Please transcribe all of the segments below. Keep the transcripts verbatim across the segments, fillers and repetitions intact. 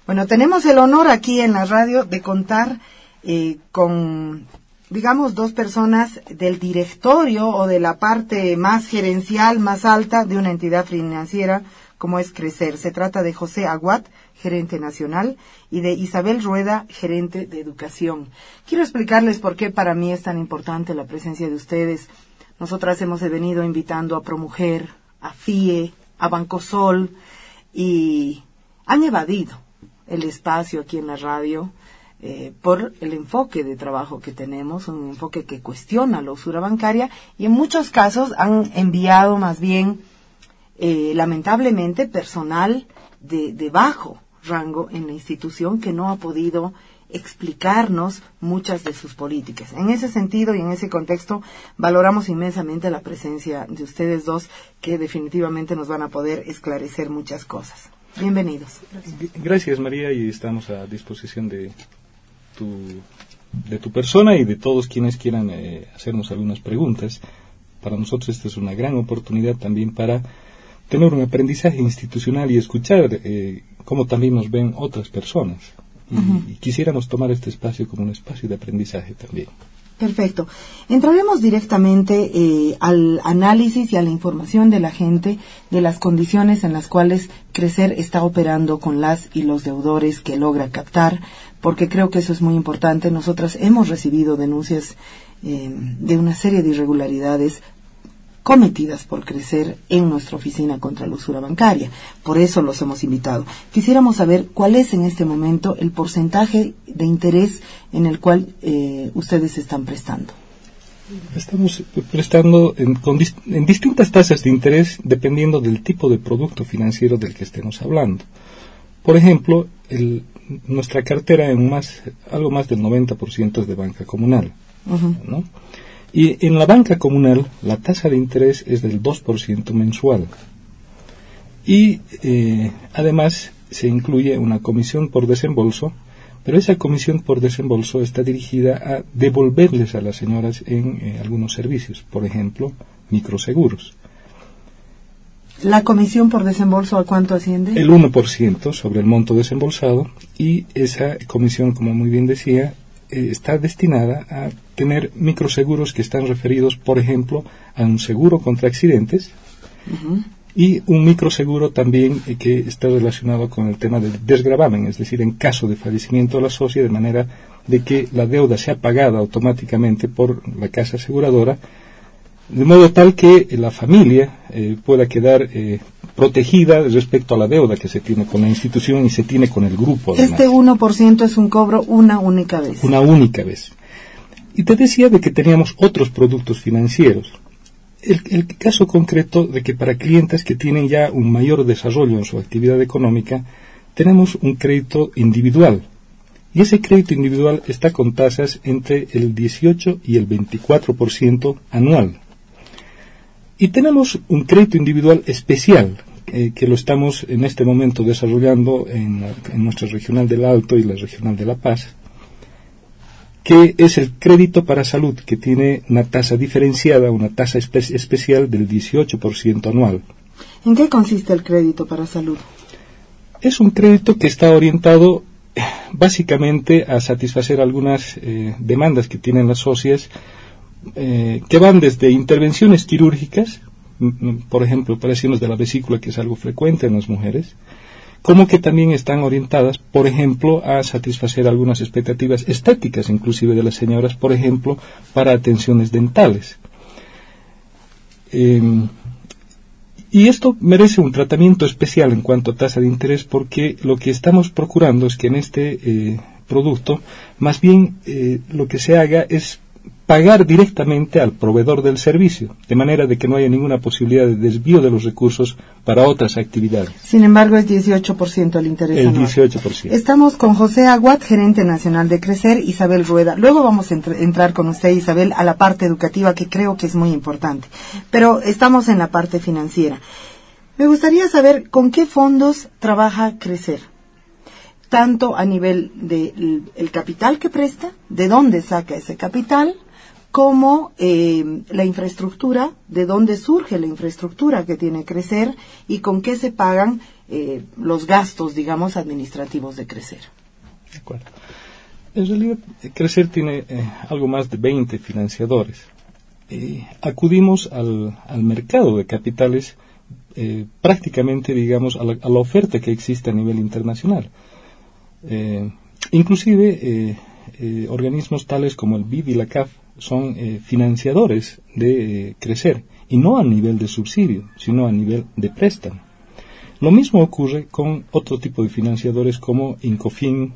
Bueno, tenemos el honor aquí en la radio de contar eh, con, digamos, dos personas del directorio o de la parte más gerencial, más alta de una entidad financiera como es Crecer. Se trata de José Aguat, gerente nacional, y de Isabel Rueda, gerente de educación. Quiero explicarles por qué para mí es tan importante la presencia de ustedes. Nosotras hemos venido invitando a Promujer, a F I E, a Bancosol, y han evadido el espacio aquí en la radio eh, por el enfoque de trabajo que tenemos, un enfoque que cuestiona la usura bancaria, y en muchos casos han enviado más bien, eh, lamentablemente, personal de, de bajo rango en la institución que no ha podido explicarnos muchas de sus políticas. En ese sentido y en ese contexto valoramos inmensamente la presencia de ustedes dos, que definitivamente nos van a poder esclarecer muchas cosas. Bienvenidos. Gracias, Gracias María, y estamos a disposición de tu, de tu persona y de todos quienes quieran eh, hacernos algunas preguntas. Para nosotros esta es una gran oportunidad también para tener un aprendizaje institucional y escuchar eh, cómo también nos ven otras personas. Y, uh-huh. y quisiéramos tomar este espacio como un espacio de aprendizaje también. Perfecto. Entraremos directamente eh, al análisis y a la información de la gente de las condiciones en las cuales Crecer está operando con las y los deudores que logra captar, porque creo que eso es muy importante. Nosotras hemos recibido denuncias eh, de una serie de irregularidades cometidas por Crecer en nuestra oficina contra la usura bancaria. Por eso los hemos invitado. Quisiéramos saber cuál es en este momento el porcentaje de interés en el cual eh, ustedes están prestando. Estamos prestando en, con, en distintas tasas de interés dependiendo del tipo de producto financiero del que estemos hablando. Por ejemplo, el, nuestra cartera en más, algo más del noventa por ciento es de banca comunal, uh-huh. ¿no? Y en la banca comunal la tasa de interés es del dos por ciento mensual. Y eh, además se incluye una comisión por desembolso, pero esa comisión por desembolso está dirigida a devolverles a las señoras en eh, algunos servicios, por ejemplo, microseguros. ¿La comisión por desembolso a cuánto asciende? El uno por ciento sobre el monto desembolsado, y esa comisión, como muy bien decía, está destinada a tener microseguros que están referidos, por ejemplo, a un seguro contra accidentes, uh-huh. y un microseguro también eh, que está relacionado con el tema del desgravamen, es decir, en caso de fallecimiento de la socia, de manera de que la deuda sea pagada automáticamente por la casa aseguradora, de modo tal que la familia eh, pueda quedar eh, protegida respecto a la deuda que se tiene con la institución y se tiene con el grupo. Además. Este uno por ciento es un cobro una única vez. Una única vez. Y te decía de que teníamos otros productos financieros. El, el caso concreto de que para clientes que tienen ya un mayor desarrollo en su actividad económica, tenemos un crédito individual. Y ese crédito individual está con tasas entre el dieciocho y el veinticuatro por ciento anual. Y tenemos un crédito individual especial, eh, que lo estamos en este momento desarrollando en, la, en nuestra regional del Alto y la regional de La Paz, que es el crédito para salud, que tiene una tasa diferenciada, una tasa espe- especial del dieciocho por ciento anual. ¿En qué consiste el crédito para salud? Es un crédito que está orientado eh, básicamente a satisfacer algunas eh, demandas que tienen las socias, Eh, que van desde intervenciones quirúrgicas, m- por ejemplo, operaciones de la vesícula, que es algo frecuente en las mujeres, como que también están orientadas, por ejemplo, a satisfacer algunas expectativas estéticas, inclusive de las señoras, por ejemplo, para atenciones dentales. Eh, y esto merece un tratamiento especial en cuanto a tasa de interés, porque lo que estamos procurando es que en este eh, producto, más bien eh, lo que se haga es pagar directamente al proveedor del servicio, de manera de que no haya ninguna posibilidad de desvío de los recursos para otras actividades. Sin embargo, es dieciocho por ciento el interés El anual. dieciocho por ciento. Estamos con José Aguat, gerente nacional de Crecer, Isabel Rueda. Luego vamos a entr- entrar con usted, Isabel, a la parte educativa, que creo que es muy importante. Pero estamos en la parte financiera. Me gustaría saber con qué fondos trabaja Crecer, tanto a nivel del el capital que presta, de dónde saca ese capital, como eh, la infraestructura, de dónde surge la infraestructura que tiene Crecer y con qué se pagan eh, los gastos, digamos, administrativos de Crecer. De acuerdo. En realidad, Crecer tiene eh, algo más de veinte financiadores. Eh, acudimos al, al mercado de capitales eh, prácticamente, digamos, a la, a la oferta que existe a nivel internacional. Eh, inclusive, eh, eh, organismos tales como el B I D y la C A F son eh, financiadores de eh, Crecer, y no a nivel de subsidio, sino a nivel de préstamo. Lo mismo ocurre con otro tipo de financiadores como Incofin,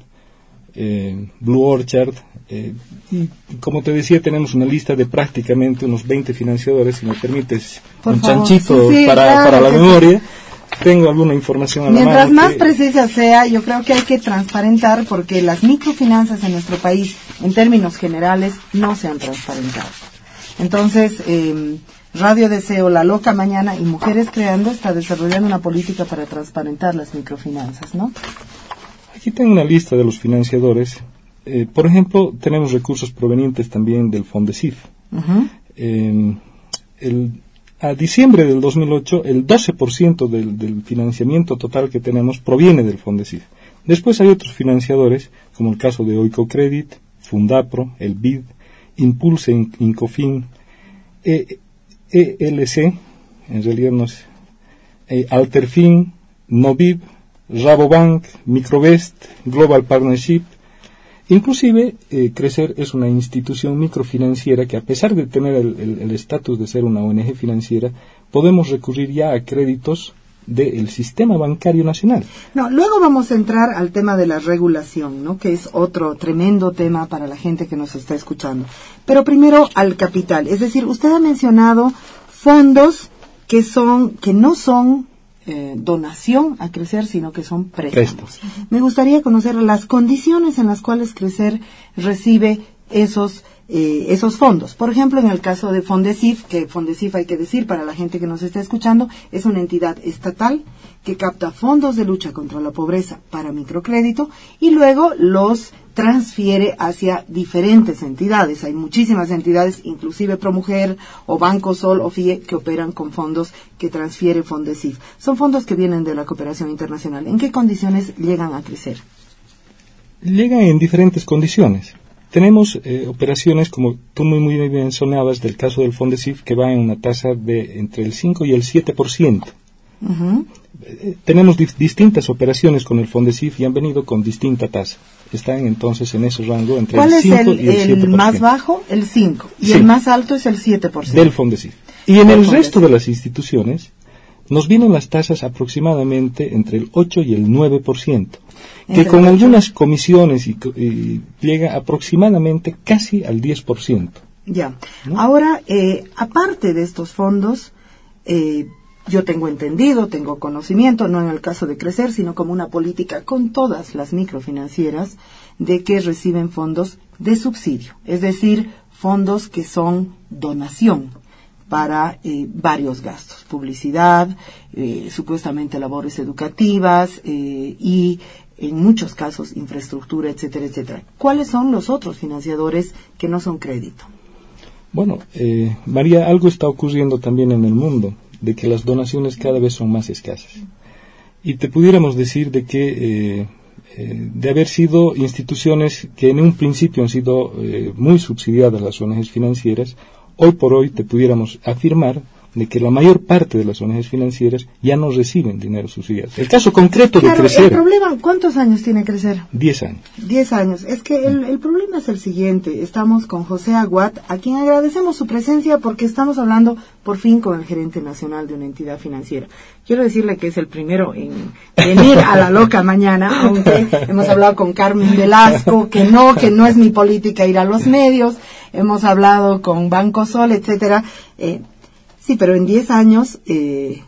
eh, Blue Orchard, eh, y como te decía, tenemos una lista de prácticamente unos veinte financiadores. Si me permites, Por un favor. chanchito sí, sí, para, claro, para la memoria. Sí. Tengo alguna información a Mientras la mano. más que... precisa sea, yo creo que hay que transparentar, porque las microfinanzas en nuestro país, en términos generales, no se han transparentado. Entonces, eh, Radio Deseo, La Loca Mañana y Mujeres Creando está desarrollando una política para transparentar las microfinanzas, ¿no? Aquí tengo una lista de los financiadores. Eh, por ejemplo, tenemos recursos provenientes también del Fondecif. Uh-huh. Eh, el, a diciembre del dos mil ocho, el doce por ciento del, del financiamiento total que tenemos proviene del Fondecif. Después hay otros financiadores, como el caso de Oicocredit, Fundapro, el B I D, Impulse, Incofin, e, ELC, en realidad no es, eh, Alterfin, Novib, Rabobank, Microvest, Global Partnership. Inclusive, eh, Crecer es una institución microfinanciera que, a pesar de tener el estatus de ser una O N G financiera, podemos recurrir ya a créditos del sistema bancario nacional. No, luego vamos a entrar al tema de la regulación, ¿no? Que es otro tremendo tema para la gente que nos está escuchando. Pero primero al capital, es decir, usted ha mencionado fondos que son, que no son eh, donación a Crecer, sino que son préstamos. Préstamos. Me gustaría conocer las condiciones en las cuales Crecer recibe esos Eh, esos fondos. Por ejemplo, en el caso de Fondecif, que Fondecif, hay que decir para la gente que nos está escuchando, es una entidad estatal que capta fondos de lucha contra la pobreza para microcrédito y luego los transfiere hacia diferentes entidades. Hay muchísimas entidades, inclusive Promujer o Banco Sol o F I E, que operan con fondos que transfiere Fondecif. Son fondos que vienen de la cooperación internacional. ¿En qué condiciones llegan a Crecer? Llegan en diferentes condiciones. Tenemos eh, operaciones, como tú muy, muy bien mencionabas, del caso del Fondecif, que va en una tasa de entre el cinco y el siete por ciento. Uh-huh. Eh, tenemos di- distintas operaciones con el Fondecif y han venido con distinta tasa. Están entonces en ese rango entre el cinco y el siete por ciento. ¿Cuál es el, el más bajo? El cinco. Y sí. El más alto es el siete por ciento. Del Fondecif. Y en el resto de las instituciones nos vienen las tasas aproximadamente entre el ocho y el nueve por ciento. Que con algunas comisiones y, y llega aproximadamente casi al diez por ciento. Ya. ¿No? Ahora, eh, aparte de estos fondos, eh, yo tengo entendido, tengo conocimiento, no en el caso de Crecer, sino como una política con todas las microfinancieras, de que reciben fondos de subsidio, es decir, fondos que son donación para eh, varios gastos, publicidad, eh, supuestamente labores educativas eh, y en muchos casos infraestructura, etcétera, etcétera. ¿Cuáles son los otros financiadores que no son crédito? Bueno, eh, María, algo está ocurriendo también en el mundo, de que las donaciones cada vez son más escasas. Y te pudiéramos decir de que eh, eh, de haber sido instituciones que en un principio han sido eh, muy subsidiadas las O N Ges financieras, hoy por hoy te pudiéramos afirmar de que la mayor parte de las O N Ges financieras ya no reciben dinero subsidiado. El caso concreto claro, de Crecer... El problema, ¿cuántos años tiene Crecer? Diez años. Diez años. Es que el, el problema es el siguiente. Estamos con José Aguat, a quien agradecemos su presencia porque estamos hablando por fin con el gerente nacional de una entidad financiera. Quiero decirle que es el primero en venir a La Loca Mañana, aunque hemos hablado con Carmen Velasco, que no, que no es mi política ir a los medios. Hemos hablado con Banco Sol, etcétera. Eh, Sí, pero en diez años eh,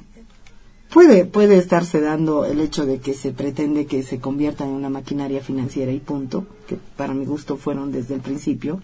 puede puede estarse dando el hecho de que se pretende que se convierta en una maquinaria financiera y punto, que para mi gusto fueron desde el principio,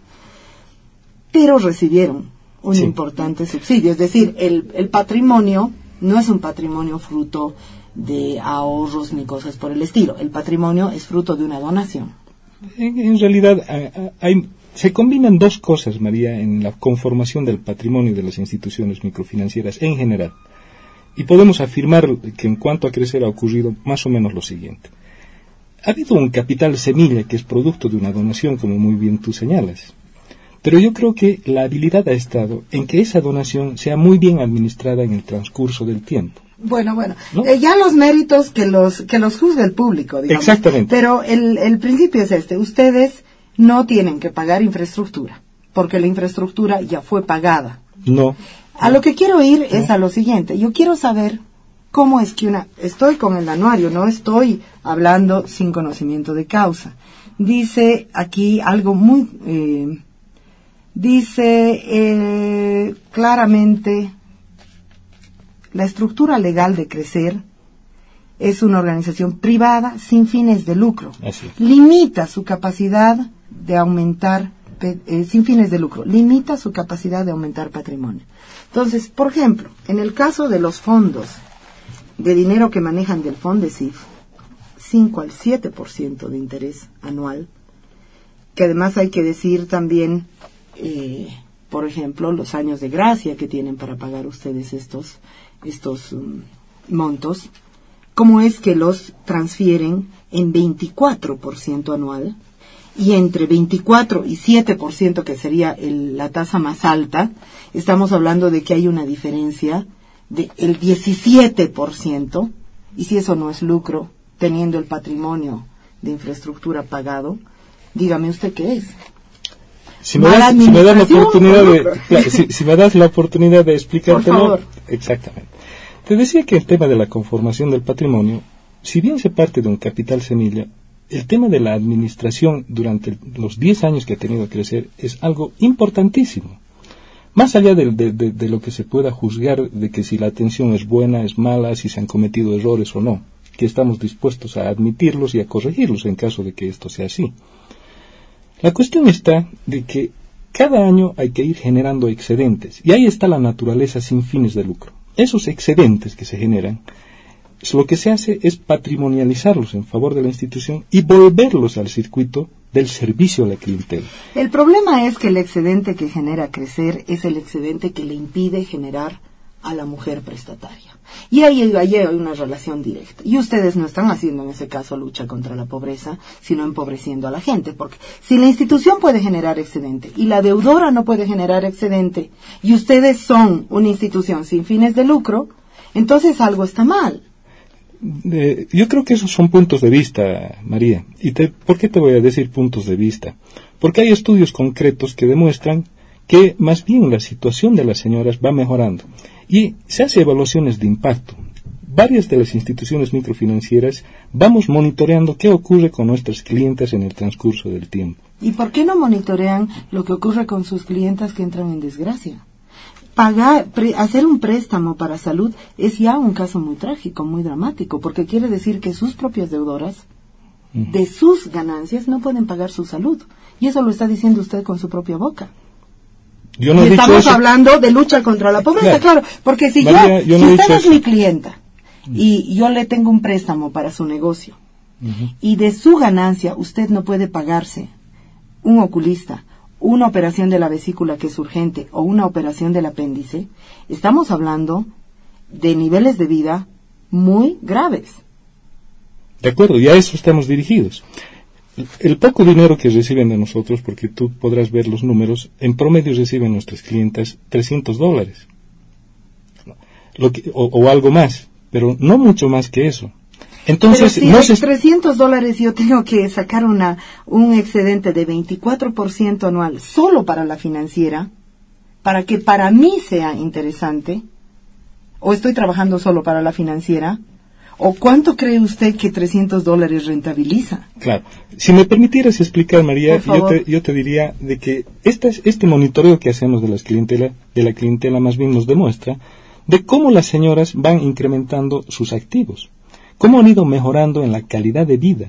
pero recibieron un sí. importante subsidio. Es decir, el, el patrimonio no es un patrimonio fruto de ahorros ni cosas por el estilo. El patrimonio es fruto de una donación. En, en realidad hay... Se combinan dos cosas, María, en la conformación del patrimonio de las instituciones microfinancieras en general. y podemos afirmar que en cuanto a crecer ha ocurrido más o menos lo siguiente. Ha habido un capital semilla que es producto de una donación, como muy bien tú señalas. Pero yo creo que la habilidad ha estado en que esa donación sea muy bien administrada en el transcurso del tiempo. Bueno, bueno, ¿No? eh, ya los méritos que los que los juzgue el público, digamos. Exactamente. Pero el, el principio es este, ustedes no tienen que pagar infraestructura, porque la infraestructura ya fue pagada. No. A lo que quiero ir es a lo siguiente, yo quiero saber cómo es que una, estoy con el anuario, no estoy hablando sin conocimiento de causa. Dice aquí algo muy, eh, dice eh, claramente, la estructura legal de Crecer es una organización privada sin fines de lucro. Así es. Limita su capacidad de aumentar, eh, sin fines de lucro, limita su capacidad de aumentar patrimonio. Entonces, por ejemplo, en el caso de los fondos de dinero que manejan del Fondecif, cinco al siete por ciento de interés anual, que además hay que decir también, eh, por ejemplo, los años de gracia que tienen para pagar ustedes estos, estos um, montos, cómo es que los transfieren en veinticuatro por ciento anual, y entre veinticuatro y siete por ciento, que sería el, la tasa más alta, estamos hablando de que hay una diferencia de el diecisiete por ciento, y si eso no es lucro, teniendo el patrimonio de infraestructura pagado, dígame usted qué es. Si me, das, si me das la oportunidad de, claro, si, si me das la oportunidad de explicártelo. Por favor. Exactamente. Te decía que el tema de la conformación del patrimonio, si bien se parte de un capital semilla, el tema de la administración durante los diez años que ha tenido que crecer es algo importantísimo. Más allá de, de, de, de lo que se pueda juzgar de que si la atención es buena, es mala, si se han cometido errores o no, que estamos dispuestos a admitirlos y a corregirlos en caso de que esto sea así. La cuestión está de que cada año hay que ir generando excedentes, y ahí está la naturaleza sin fines de lucro. Esos excedentes que se generan, lo que se hace es patrimonializarlos en favor de la institución y volverlos al circuito del servicio a la clientela. El problema es que el excedente que genera Crecer es el excedente que le impide generar a la mujer prestataria. Y ahí, ahí hay una relación directa. Y ustedes no están haciendo en ese caso lucha contra la pobreza, sino empobreciendo a la gente. Porque si la institución puede generar excedente y la deudora no puede generar excedente, y ustedes son una institución sin fines de lucro, entonces algo está mal. Eh, yo creo que esos son puntos de vista, María. ¿Y te, por qué te voy a decir puntos de vista? Porque hay estudios concretos que demuestran que más bien la situación de las señoras va mejorando. Y se hace evaluaciones de impacto. Varias de las instituciones microfinancieras vamos monitoreando qué ocurre con nuestras clientas en el transcurso del tiempo. ¿Y por qué no monitorean lo que ocurre con sus clientas que entran en desgracia? Pagar, pre, hacer un préstamo para salud es ya un caso muy trágico, muy dramático, porque quiere decir que sus propias deudoras, uh-huh, de sus ganancias, no pueden pagar su salud. Y eso lo está diciendo usted con su propia boca. Yo no y he estamos dicho eso. hablando de lucha contra la pobreza, claro, claro, porque si María, yo, yo no si he usted dicho es eso. mi clienta y yo le tengo un préstamo para su negocio, uh-huh, y de su ganancia usted no puede pagarse un oculista, una operación de la vesícula que es urgente o una operación del apéndice, estamos hablando de niveles de vida muy graves. De acuerdo, y a eso estamos dirigidos. El poco dinero que reciben de nosotros, porque tú podrás ver los números, en promedio reciben nuestras clientas trescientos dólares. Lo que, o, o algo más, pero no mucho más que eso. Entonces, pero si no de se... trescientos dólares yo tengo que sacar una un excedente de veinticuatro por ciento anual solo para la financiera, para que para mí sea interesante, o estoy trabajando solo para la financiera, ¿o cuánto cree usted que trescientos dólares rentabiliza? Claro. Si me permitieras explicar, María, yo te, yo te diría de que este, este monitoreo que hacemos de, las clientela, de la clientela más bien nos demuestra de cómo las señoras van incrementando sus activos, cómo han ido mejorando en la calidad de vida.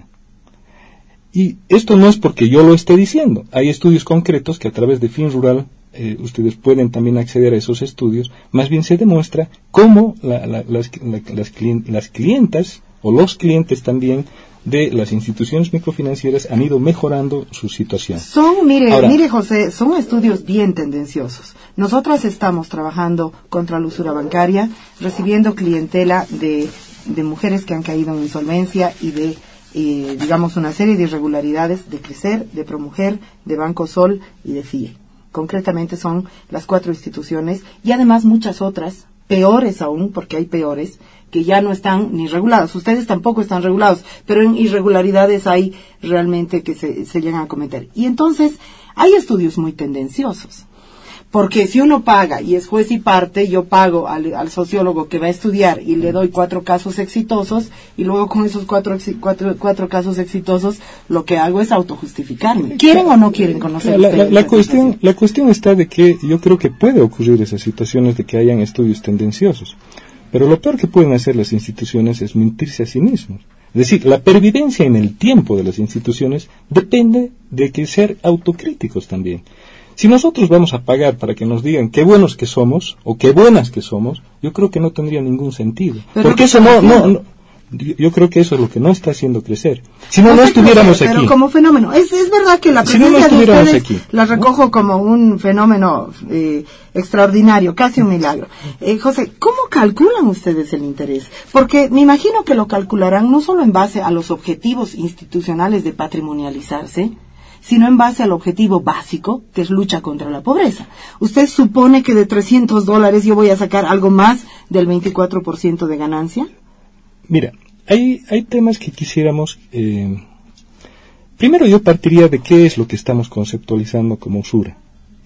Y esto no es porque yo lo esté diciendo. Hay estudios concretos que a través de Fin Rural, eh, ustedes pueden también acceder a esos estudios. Más bien se demuestra cómo la, la, las, la, las, clien, las clientas o los clientes también de las instituciones microfinancieras han ido mejorando su situación. Son, mire, Ahora, mire José, son estudios bien tendenciosos. Nosotras estamos trabajando contra la usura bancaria, recibiendo clientela de, de mujeres que han caído en insolvencia y de, eh, digamos, una serie de irregularidades de Crecer, de Promujer, de Banco Sol y de F I E. Concretamente son las cuatro instituciones y además muchas otras, peores aún, porque hay peores, que ya no están ni regulados. Ustedes tampoco están regulados, pero en irregularidades hay realmente que se, se llegan a cometer. Y entonces, hay estudios muy tendenciosos. Porque si uno paga y es juez y parte, yo pago al, al sociólogo que va a estudiar y le doy cuatro casos exitosos, y luego con esos cuatro, cuatro, cuatro casos exitosos, lo que hago es autojustificarme. ¿Quieren o no quieren conocer la, ustedes la, la cuestión, la cuestión está de que yo creo que puede ocurrir esas situaciones de que hayan estudios tendenciosos. Pero lo peor que pueden hacer las instituciones es mentirse a sí mismos. Es decir, la pervivencia en el tiempo de las instituciones depende de que ser autocríticos también. Si nosotros vamos a pagar para que nos digan qué buenos que somos o qué buenas que somos, yo creo que no tendría ningún sentido. Pero porque eso no, no, no, yo creo que eso es lo que no está haciendo crecer. Si no, no, no estuviéramos crecer, aquí. Pero como fenómeno, es, es verdad que la presencia si no, no de ustedes aquí, la recojo ¿no? como un fenómeno eh, extraordinario, casi un milagro. Eh, José, ¿cómo calculan ustedes el interés? Porque me imagino que lo calcularán no solo en base a los objetivos institucionales de patrimonializarse, sino en base al objetivo básico, que es lucha contra la pobreza. ¿Usted supone que de trescientos dólares yo voy a sacar algo más del veinticuatro por ciento de ganancia? Mira, hay, hay temas que quisiéramos... Eh, primero yo partiría de qué es lo que estamos conceptualizando como usura.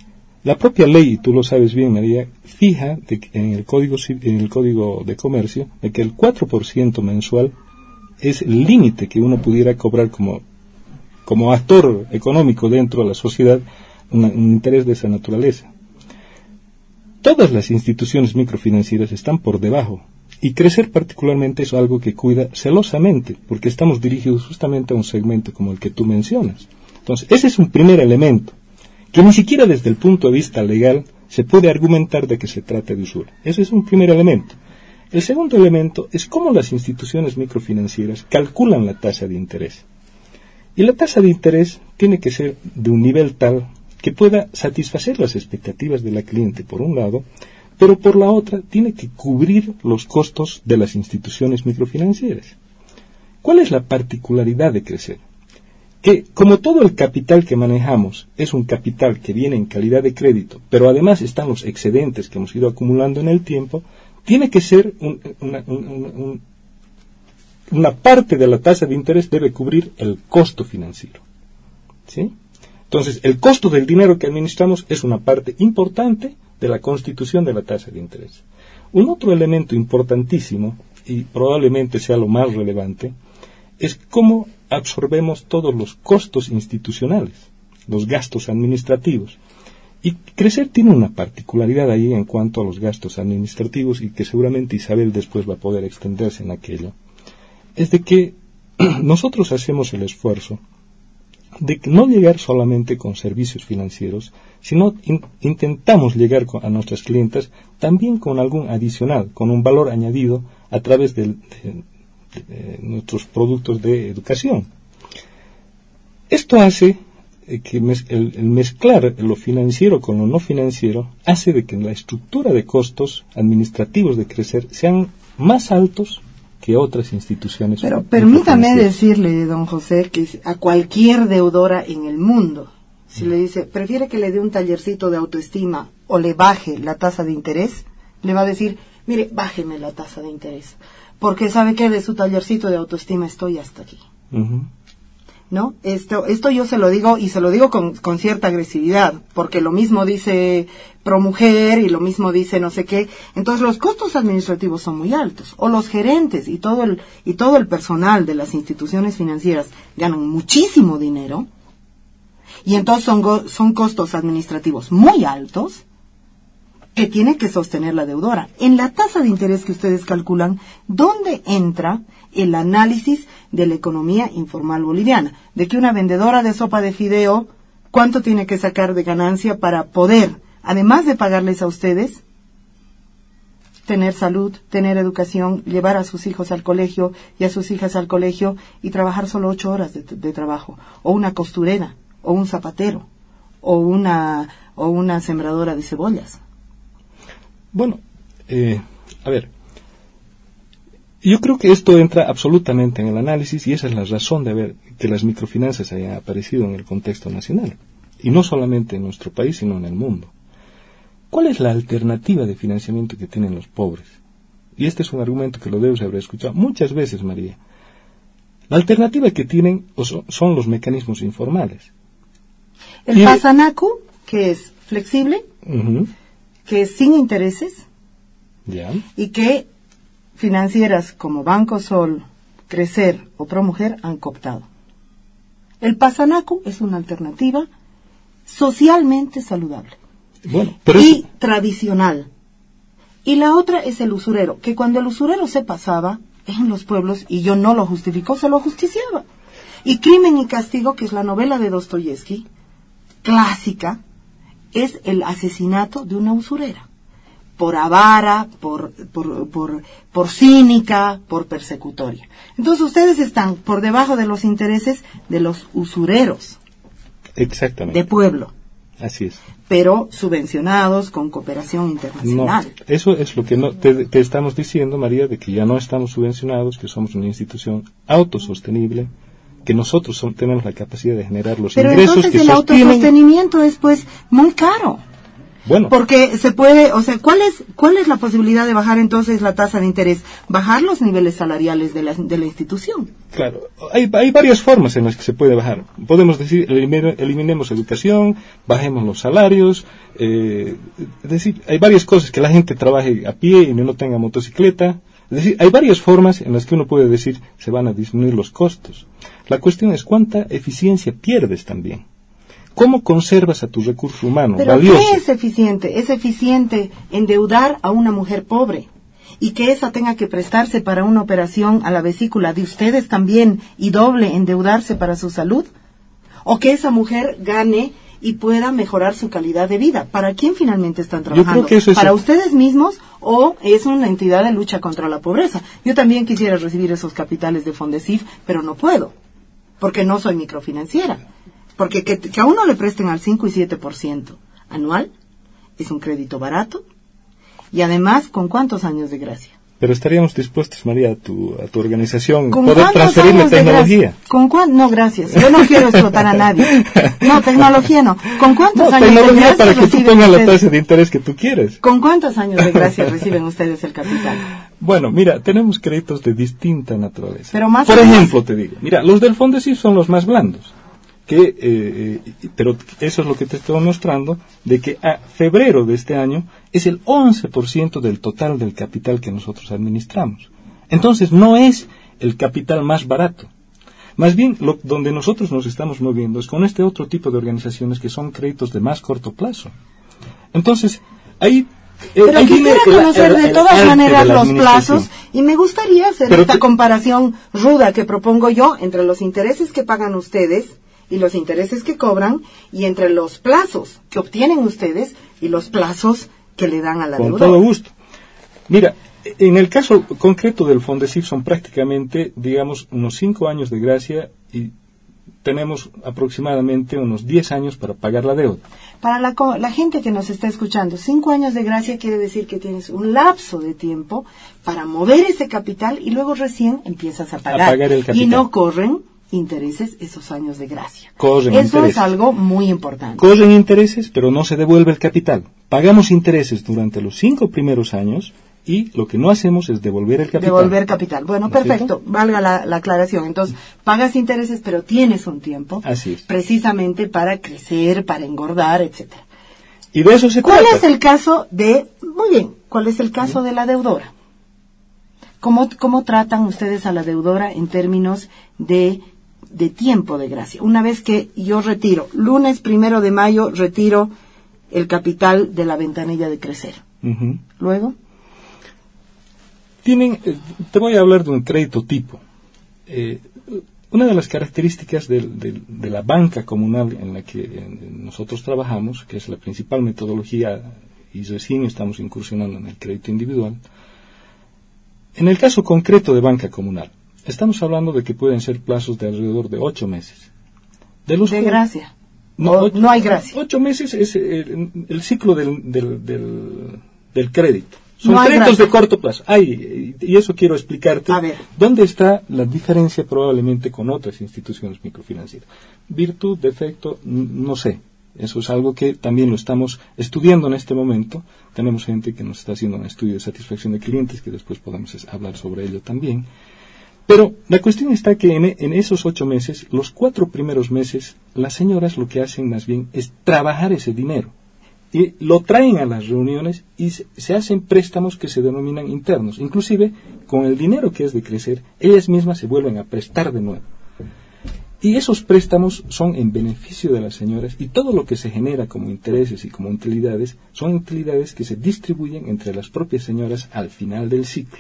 La propia ley, y tú lo sabes bien, María, fija de, en, el código, en el Código de Comercio de que el cuatro por ciento mensual es el límite que uno pudiera cobrar como, como actor económico dentro de la sociedad, una, un interés de esa naturaleza. Todas las instituciones microfinancieras están por debajo. Y Crecer particularmente es algo que cuida celosamente, porque estamos dirigidos justamente a un segmento como el que tú mencionas. Entonces, ese es un primer elemento, que ni siquiera desde el punto de vista legal se puede argumentar de que se trata de usura. Ese es un primer elemento. El segundo elemento es cómo las instituciones microfinancieras calculan la tasa de interés. Y la tasa de interés tiene que ser de un nivel tal que pueda satisfacer las expectativas de la cliente, por un lado, pero por la otra tiene que cubrir los costos de las instituciones microfinancieras. ¿Cuál es la particularidad de Crecer? Que como todo el capital que manejamos es un capital que viene en calidad de crédito, pero además están los excedentes que hemos ido acumulando en el tiempo, tiene que ser un, una, un, un, una parte de la tasa de interés debe cubrir el costo financiero. ¿Sí? Entonces, el costo del dinero que administramos es una parte importante de la constitución de la tasa de interés. Un otro elemento importantísimo, y probablemente sea lo más relevante, es cómo absorbemos todos los costos institucionales, los gastos administrativos. Y Crecer tiene una particularidad ahí en cuanto a los gastos administrativos, y que seguramente Isabel después va a poder extenderse en aquello, es de que nosotros hacemos el esfuerzo de no llegar solamente con servicios financieros, sino in, intentamos llegar con, a nuestras clientas también con algún adicional, con un valor añadido a través de, de, de, de nuestros productos de educación. Esto hace eh, que mez, el, el mezclar lo financiero con lo no financiero hace de que la estructura de costos administrativos de Crecer sean más altos que otras instituciones. Pero permítame decirle, don José, que a cualquier deudora en el mundo, si le dice, prefiere que le dé un tallercito de autoestima o le baje la tasa de interés, le va a decir, mire, bájeme la tasa de interés, porque sabe que de su tallercito de autoestima estoy hasta aquí. Uh-huh. ¿No? Esto, esto yo se lo digo, y se lo digo con, con cierta agresividad, porque lo mismo dice Promujer y lo mismo dice no sé qué. Entonces los costos administrativos son muy altos, o los gerentes y todo el, y todo el personal de las instituciones financieras ganan muchísimo dinero, y entonces son, go, son costos administrativos muy altos que tiene que sostener la deudora. En la tasa de interés que ustedes calculan, ¿dónde entra el análisis de la economía informal boliviana? De que una vendedora de sopa de fideo, ¿cuánto tiene que sacar de ganancia para poder, además de pagarles a ustedes, tener salud, tener educación, llevar a sus hijos al colegio y a sus hijas al colegio y trabajar solo ocho horas de, de trabajo, o una costurera, o un zapatero, o una o una sembradora de cebollas. Bueno, eh, a ver, yo creo que esto entra absolutamente en el análisis y esa es la razón de ver que las microfinanzas hayan aparecido en el contexto nacional, y no solamente en nuestro país, sino en el mundo. ¿Cuál es la alternativa de financiamiento que tienen los pobres? Y este es un argumento que lo debes haber escuchado muchas veces, María. La alternativa que tienen son los mecanismos informales. El y Pasanacu, que es flexible, uh-huh. que es sin intereses, ya. y que financieras como Banco Sol, Crecer o Promujer han cooptado. El Pasanacu es una alternativa socialmente saludable. Bueno, pero y es... tradicional. Y la otra es el usurero, que cuando el usurero se pasaba en los pueblos, y yo no lo justificó, se lo justiciaba. Y Crimen y Castigo, que es la novela de Dostoyevsky, clásica, es el asesinato de una usurera. Por avara, por, por, por, por cínica, por persecutoria. Entonces ustedes están por debajo de los intereses de los usureros. Exactamente. De pueblo. Así es. Pero subvencionados con cooperación internacional. No, eso es lo que no, te, te estamos diciendo, María, de que ya no estamos subvencionados, que somos una institución autosostenible, que nosotros son, tenemos la capacidad de generar los Pero ingresos que entonces el sostienen... autosostenimiento es pues muy caro. Bueno. Porque se puede, o sea, ¿cuál es cuál es la posibilidad de bajar entonces la tasa de interés? Bajar los niveles salariales de la, de la institución. Claro, hay, hay varias formas en las que se puede bajar. Podemos decir, elimine, eliminemos educación, bajemos los salarios, eh, es decir, hay varias cosas, que la gente trabaje a pie y no tenga motocicleta. Es decir, hay varias formas en las que uno puede decir se van a disminuir los costos. La cuestión es cuánta eficiencia pierdes también. ¿Cómo conservas a tu recurso humano ¿Pero valioso? qué es eficiente? Es eficiente endeudar a una mujer pobre y que esa tenga que prestarse para una operación a la vesícula de ustedes también y doble endeudarse para su salud. ¿O que esa mujer gane y pueda mejorar su calidad de vida? ¿Para quién finalmente están trabajando? Yo creo que eso es ¿Para el... ustedes mismos o es una entidad de lucha contra la pobreza? Yo también quisiera recibir esos capitales de Fondecif, pero no puedo, porque no soy microfinanciera. Porque que, que a uno le presten al cinco y siete por ciento anual es un crédito barato y además, ¿con cuántos años de gracia? Pero estaríamos dispuestos, María, a tu, a tu organización, ¿Con poder transferirle tecnología. ¿Con cuán? No, gracias. Yo no quiero explotar a nadie. No, tecnología no. ¿Con cuántos no, años de gracia para que tú pongas ustedes? La tasa de interés que tú quieres. ¿Con cuántos años de gracia reciben ustedes el capital? Bueno, mira, tenemos créditos de distinta naturaleza. Pero más Por ejemplo, más... te digo, mira, los del Fondecif son los más blandos. Que, eh, eh, pero eso es lo que te estoy mostrando, de que a febrero de este año es el once por ciento del total del capital que nosotros administramos. Entonces no es el capital más barato. Más bien, lo, donde nosotros nos estamos moviendo es con este otro tipo de organizaciones que son créditos de más corto plazo. Entonces, ahí... Eh, Pero quisiera conocer de todas maneras los plazos y me gustaría hacer Pero esta te... comparación ruda que propongo yo entre los intereses que pagan ustedes y los intereses que cobran, y entre los plazos que obtienen ustedes y los plazos que le dan a la deuda. Con todo gusto. Mira, en el caso concreto del Fondecif son prácticamente, digamos, unos cinco años de gracia y tenemos aproximadamente unos diez años para pagar la deuda. Para la, la gente que nos está escuchando, cinco años de gracia quiere decir que tienes un lapso de tiempo para mover ese capital y luego recién empiezas a pagar. A pagar el capital. Y no corren intereses esos años de gracia. Corren Eso intereses. Es algo muy importante. Corren intereses, pero no se devuelve el capital. Pagamos intereses durante los cinco primeros años y lo que no hacemos es devolver el capital. Devolver capital. Bueno, ¿no perfecto. Valga la, la aclaración. Entonces, pagas intereses, pero tienes un tiempo. Así es. Precisamente para crecer, para engordar, etcétera. Y de eso se ¿Cuál trata? es el caso de... Muy bien, ¿cuál es el caso de la deudora? ¿Cómo, cómo tratan ustedes a la deudora en términos de... de tiempo de gracia? Una vez que yo retiro, lunes primero de mayo, retiro el capital de la ventanilla de Crecer. Uh-huh. Luego. Tienen, eh, te voy a hablar de un crédito tipo. Eh, una de las características de, de, de la banca comunal en la que en, nosotros trabajamos, que es la principal metodología y recién estamos incursionando en el crédito individual. En el caso concreto de banca comunal, estamos hablando de que pueden ser plazos de alrededor de ocho meses. De, los de gracia. No, o, ocho, no hay gracia. Ocho meses es el, el ciclo del, del, del, del crédito. Son no créditos de corto plazo. Hay, y eso quiero explicarte. A ver. ¿Dónde está la diferencia probablemente con otras instituciones microfinancieras? Virtud, defecto, no sé. Eso es algo que también lo estamos estudiando en este momento. Tenemos gente que nos está haciendo un estudio de satisfacción de clientes, que después podemos hablar sobre ello también. Pero la cuestión está que en, en esos ocho meses, los cuatro primeros meses, las señoras lo que hacen más bien es trabajar ese dinero. Y lo traen a las reuniones y se, se hacen préstamos que se denominan internos. Inclusive, con el dinero que es de crecer, ellas mismas se vuelven a prestar de nuevo. Y esos préstamos son en beneficio de las señoras, y todo lo que se genera como intereses y como utilidades son utilidades que se distribuyen entre las propias señoras al final del ciclo.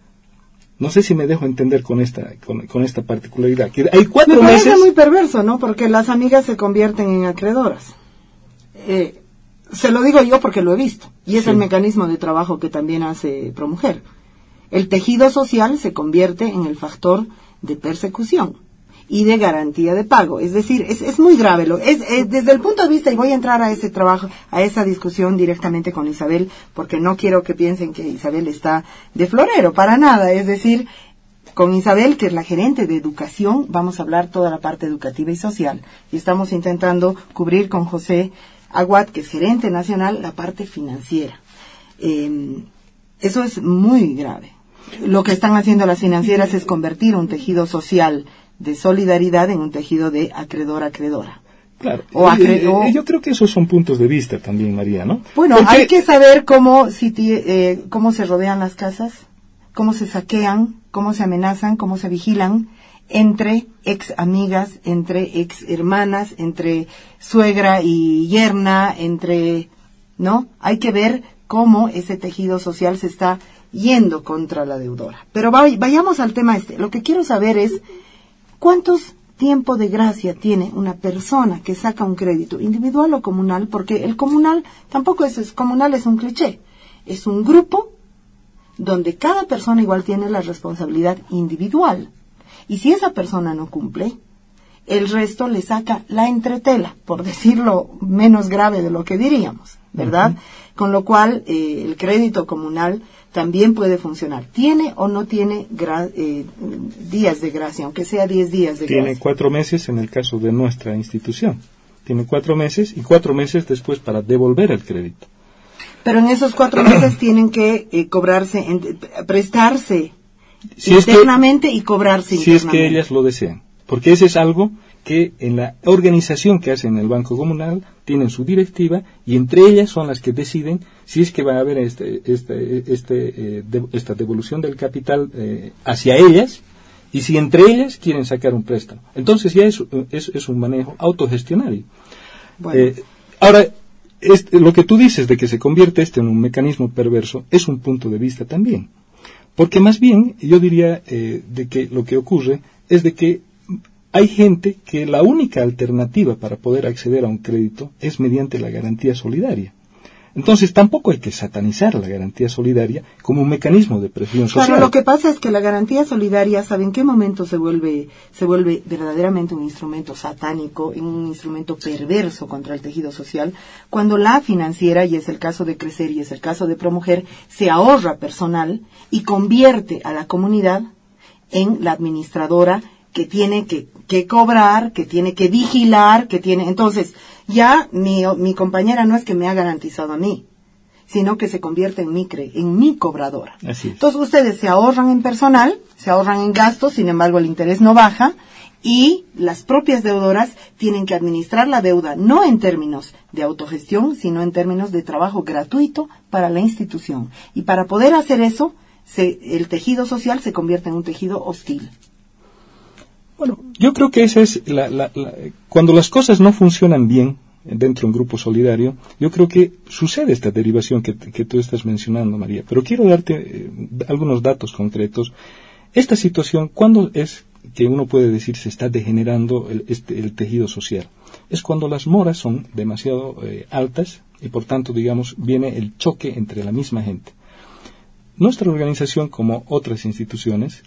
No sé si me dejo entender con esta con, con esta particularidad. Que hay cuatro me parece meses... muy perverso, ¿no? Porque las amigas se convierten en acreedoras. Eh, se lo digo yo porque lo he visto. Y es sí. el mecanismo de trabajo que también hace Promujer. El tejido social se convierte en el factor de persecución y de garantía de pago. Es decir, es, es muy grave. Lo, es, es, desde el punto de vista, y voy a entrar a ese trabajo, a esa discusión directamente con Isabel, porque no quiero que piensen que Isabel está de florero, para nada. Es decir, con Isabel, que es la gerente de educación, vamos a hablar toda la parte educativa y social. Y estamos intentando cubrir con José Aguad, que es gerente nacional, la parte financiera. Eh, eso es muy grave. Lo que están haciendo las financieras es convertir un tejido social de solidaridad en un tejido de acreedor-acreedora. Claro, o acre o yo creo que esos son puntos de vista también, María, ¿no? Bueno, porque hay que saber cómo, si eh, cómo se rodean las casas, cómo se saquean, cómo se amenazan, cómo se vigilan entre ex amigas, entre ex hermanas, entre suegra y yerna, entre, ¿no? Hay que ver cómo ese tejido social se está yendo contra la deudora. Pero vayamos al tema este. Lo que quiero saber es ¿cuántos tiempo de gracia tiene una persona que saca un crédito individual o comunal? Porque el comunal tampoco es, es comunal, es un cliché. Es un grupo donde cada persona igual tiene la responsabilidad individual. Y si esa persona no cumple, el resto le saca la entretela, por decirlo menos grave de lo que diríamos, ¿verdad? Uh-huh. Con lo cual, eh, el crédito comunal también puede funcionar. ¿Tiene o no tiene gra eh, días de gracia, aunque sea diez días de tiene gracia? Tiene cuatro meses en el caso de nuestra institución. Tiene cuatro meses y cuatro meses después para devolver el crédito. Pero en esos cuatro meses tienen que eh, cobrarse, en, prestarse si internamente es que, y cobrarse si internamente. Si es que ellas lo desean. Porque ese es algo que en la organización que hacen el Banco Comunal tienen su directiva y entre ellas son las que deciden si es que va a haber este, este, este, eh, de, esta devolución del capital eh, hacia ellas y si entre ellas quieren sacar un préstamo. Entonces ya es, es, es un manejo autogestionario. Bueno. Eh, ahora, este, lo que tú dices de que se convierte este en un mecanismo perverso es un punto de vista también. Porque más bien yo diría eh, de que lo que ocurre es de que hay gente que la única alternativa para poder acceder a un crédito es mediante la garantía solidaria. Entonces tampoco hay que satanizar la garantía solidaria como un mecanismo de presión social. Claro, lo que pasa es que la garantía solidaria, ¿sabe en qué momento se vuelve se vuelve verdaderamente un instrumento satánico, un instrumento perverso contra el tejido social? Cuando la financiera, y es el caso de Crecer y es el caso de Promujer, se ahorra personal y convierte a la comunidad en la administradora que tiene que, que cobrar, que tiene que vigilar, que tiene... Entonces, ya mi, mi compañera no es que me ha garantizado a mí, sino que se convierte en mi, cre, en mi cobradora. Así es. Entonces, ustedes se ahorran en personal, se ahorran en gastos, sin embargo, el interés no baja, y las propias deudoras tienen que administrar la deuda, no en términos de autogestión, sino en términos de trabajo gratuito para la institución. Y para poder hacer eso, se, el tejido social se convierte en un tejido hostil. Bueno, yo creo que esa es la, la, la, cuando las cosas no funcionan bien dentro de un grupo solidario, yo creo que sucede esta derivación que, que tú estás mencionando, María. Pero quiero darte eh, algunos datos concretos. Esta situación, ¿cuándo es que uno puede decir se está degenerando el, este, el tejido social? Es cuando las moras son demasiado eh, altas y por tanto, digamos, viene el choque entre la misma gente. Nuestra organización, como otras instituciones,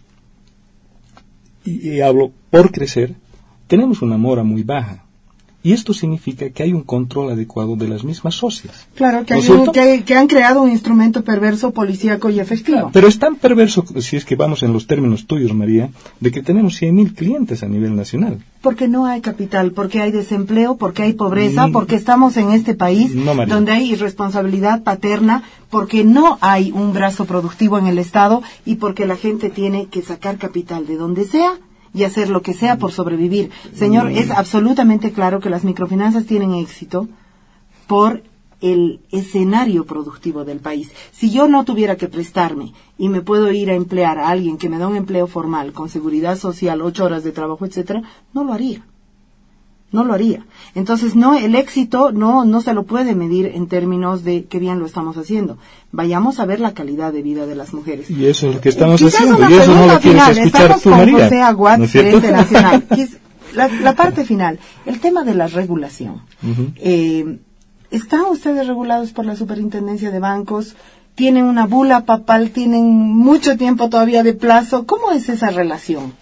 y, y hablo por crecer, tenemos una mora muy baja. Y esto significa que hay un control adecuado de las mismas socias. Claro, que, ¿no hay un, que, hay, que han creado un instrumento perverso, policíaco y efectivo. Claro, pero es tan perverso, si es que vamos en los términos tuyos, María, de que tenemos cien mil clientes a nivel nacional. Porque no hay capital, porque hay desempleo, porque hay pobreza, mm, porque estamos en este país no, donde hay irresponsabilidad paterna, porque no hay un brazo productivo en el Estado y porque la gente tiene que sacar capital de donde sea y hacer lo que sea por sobrevivir. Señor, es absolutamente claro que las microfinanzas tienen éxito por el escenario productivo del país. Si yo no tuviera que prestarme y me puedo ir a emplear a alguien que me da un empleo formal, con seguridad social, ocho horas de trabajo, etcétera, no lo haría. No lo haría. Entonces, no, el éxito no, no se lo puede medir en términos de qué bien lo estamos haciendo. Vayamos a ver la calidad de vida de las mujeres. Y eso es lo que estamos Quizás haciendo, y eso no lo quieres final. escuchar Estamos tú, con María. José Aguat, ¿No es gerente nacional. La, la parte final, el tema de la regulación. Uh-huh. Eh, ¿Están ustedes regulados por la Superintendencia de Bancos? ¿Tienen una bula papal? ¿Tienen mucho tiempo todavía de plazo? ¿Cómo es esa relación?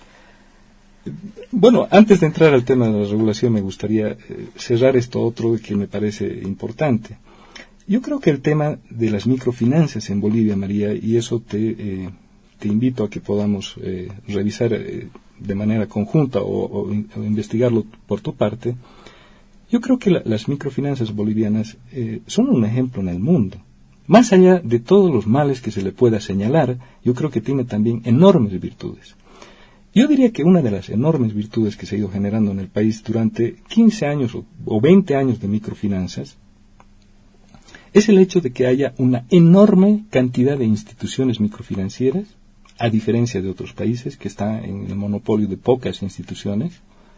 Bueno, antes de entrar al tema de la regulación, me gustaría eh, cerrar esto otro que me parece importante. Yo creo que el tema de las microfinanzas en Bolivia, María, y eso te, eh, te invito a que podamos eh, revisar eh, de manera conjunta o, o, o investigarlo por tu parte. Yo creo que la, las microfinanzas bolivianas eh, son un ejemplo en el mundo. Más allá de todos los males que se le pueda señalar, yo creo que tiene también enormes virtudes. Yo diría que una de las enormes virtudes que se ha ido generando en el país durante quince años o, o veinte años de microfinanzas es el hecho de que haya una enorme cantidad de instituciones microfinancieras, a diferencia de otros países que están en el monopolio de pocas instituciones.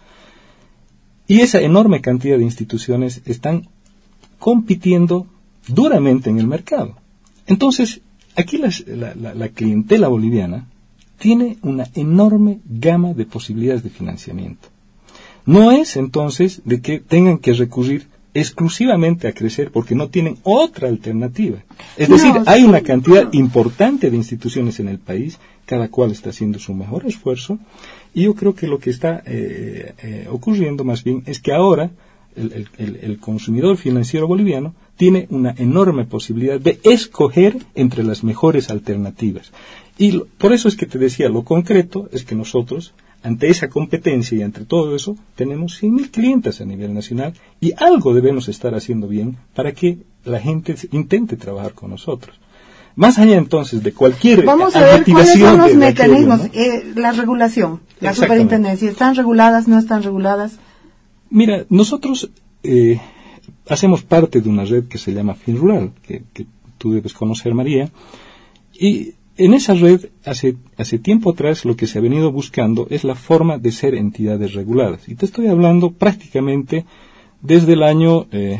Y esa enorme cantidad de instituciones están compitiendo duramente en el mercado. Entonces, aquí las, la, la, la clientela boliviana tiene una enorme gama de posibilidades de financiamiento. No es entonces de que tengan que recurrir exclusivamente a crecer porque no tienen otra alternativa. Es no, decir, hay una cantidad no. importante de instituciones en el país, cada cual está haciendo su mejor esfuerzo, y yo creo que lo que está eh, eh, ocurriendo más bien es que ahora el, el, el consumidor financiero boliviano tiene una enorme posibilidad de escoger entre las mejores alternativas. Y lo, por eso es que te decía, lo concreto es que nosotros, ante esa competencia y ante todo eso, tenemos cien mil clientes a nivel nacional y algo debemos estar haciendo bien para que la gente intente trabajar con nosotros. Más allá entonces de cualquier Vamos a ver cuáles son los mecanismos, aquello, ¿no? eh, la regulación, la superintendencia, ¿están reguladas, no están reguladas? Mira, nosotros eh, hacemos parte de una red que se llama FinRural, que, que tú debes conocer, María, y en esa red, hace, hace tiempo atrás, lo que se ha venido buscando es la forma de ser entidades reguladas. Y te estoy hablando prácticamente desde el año eh,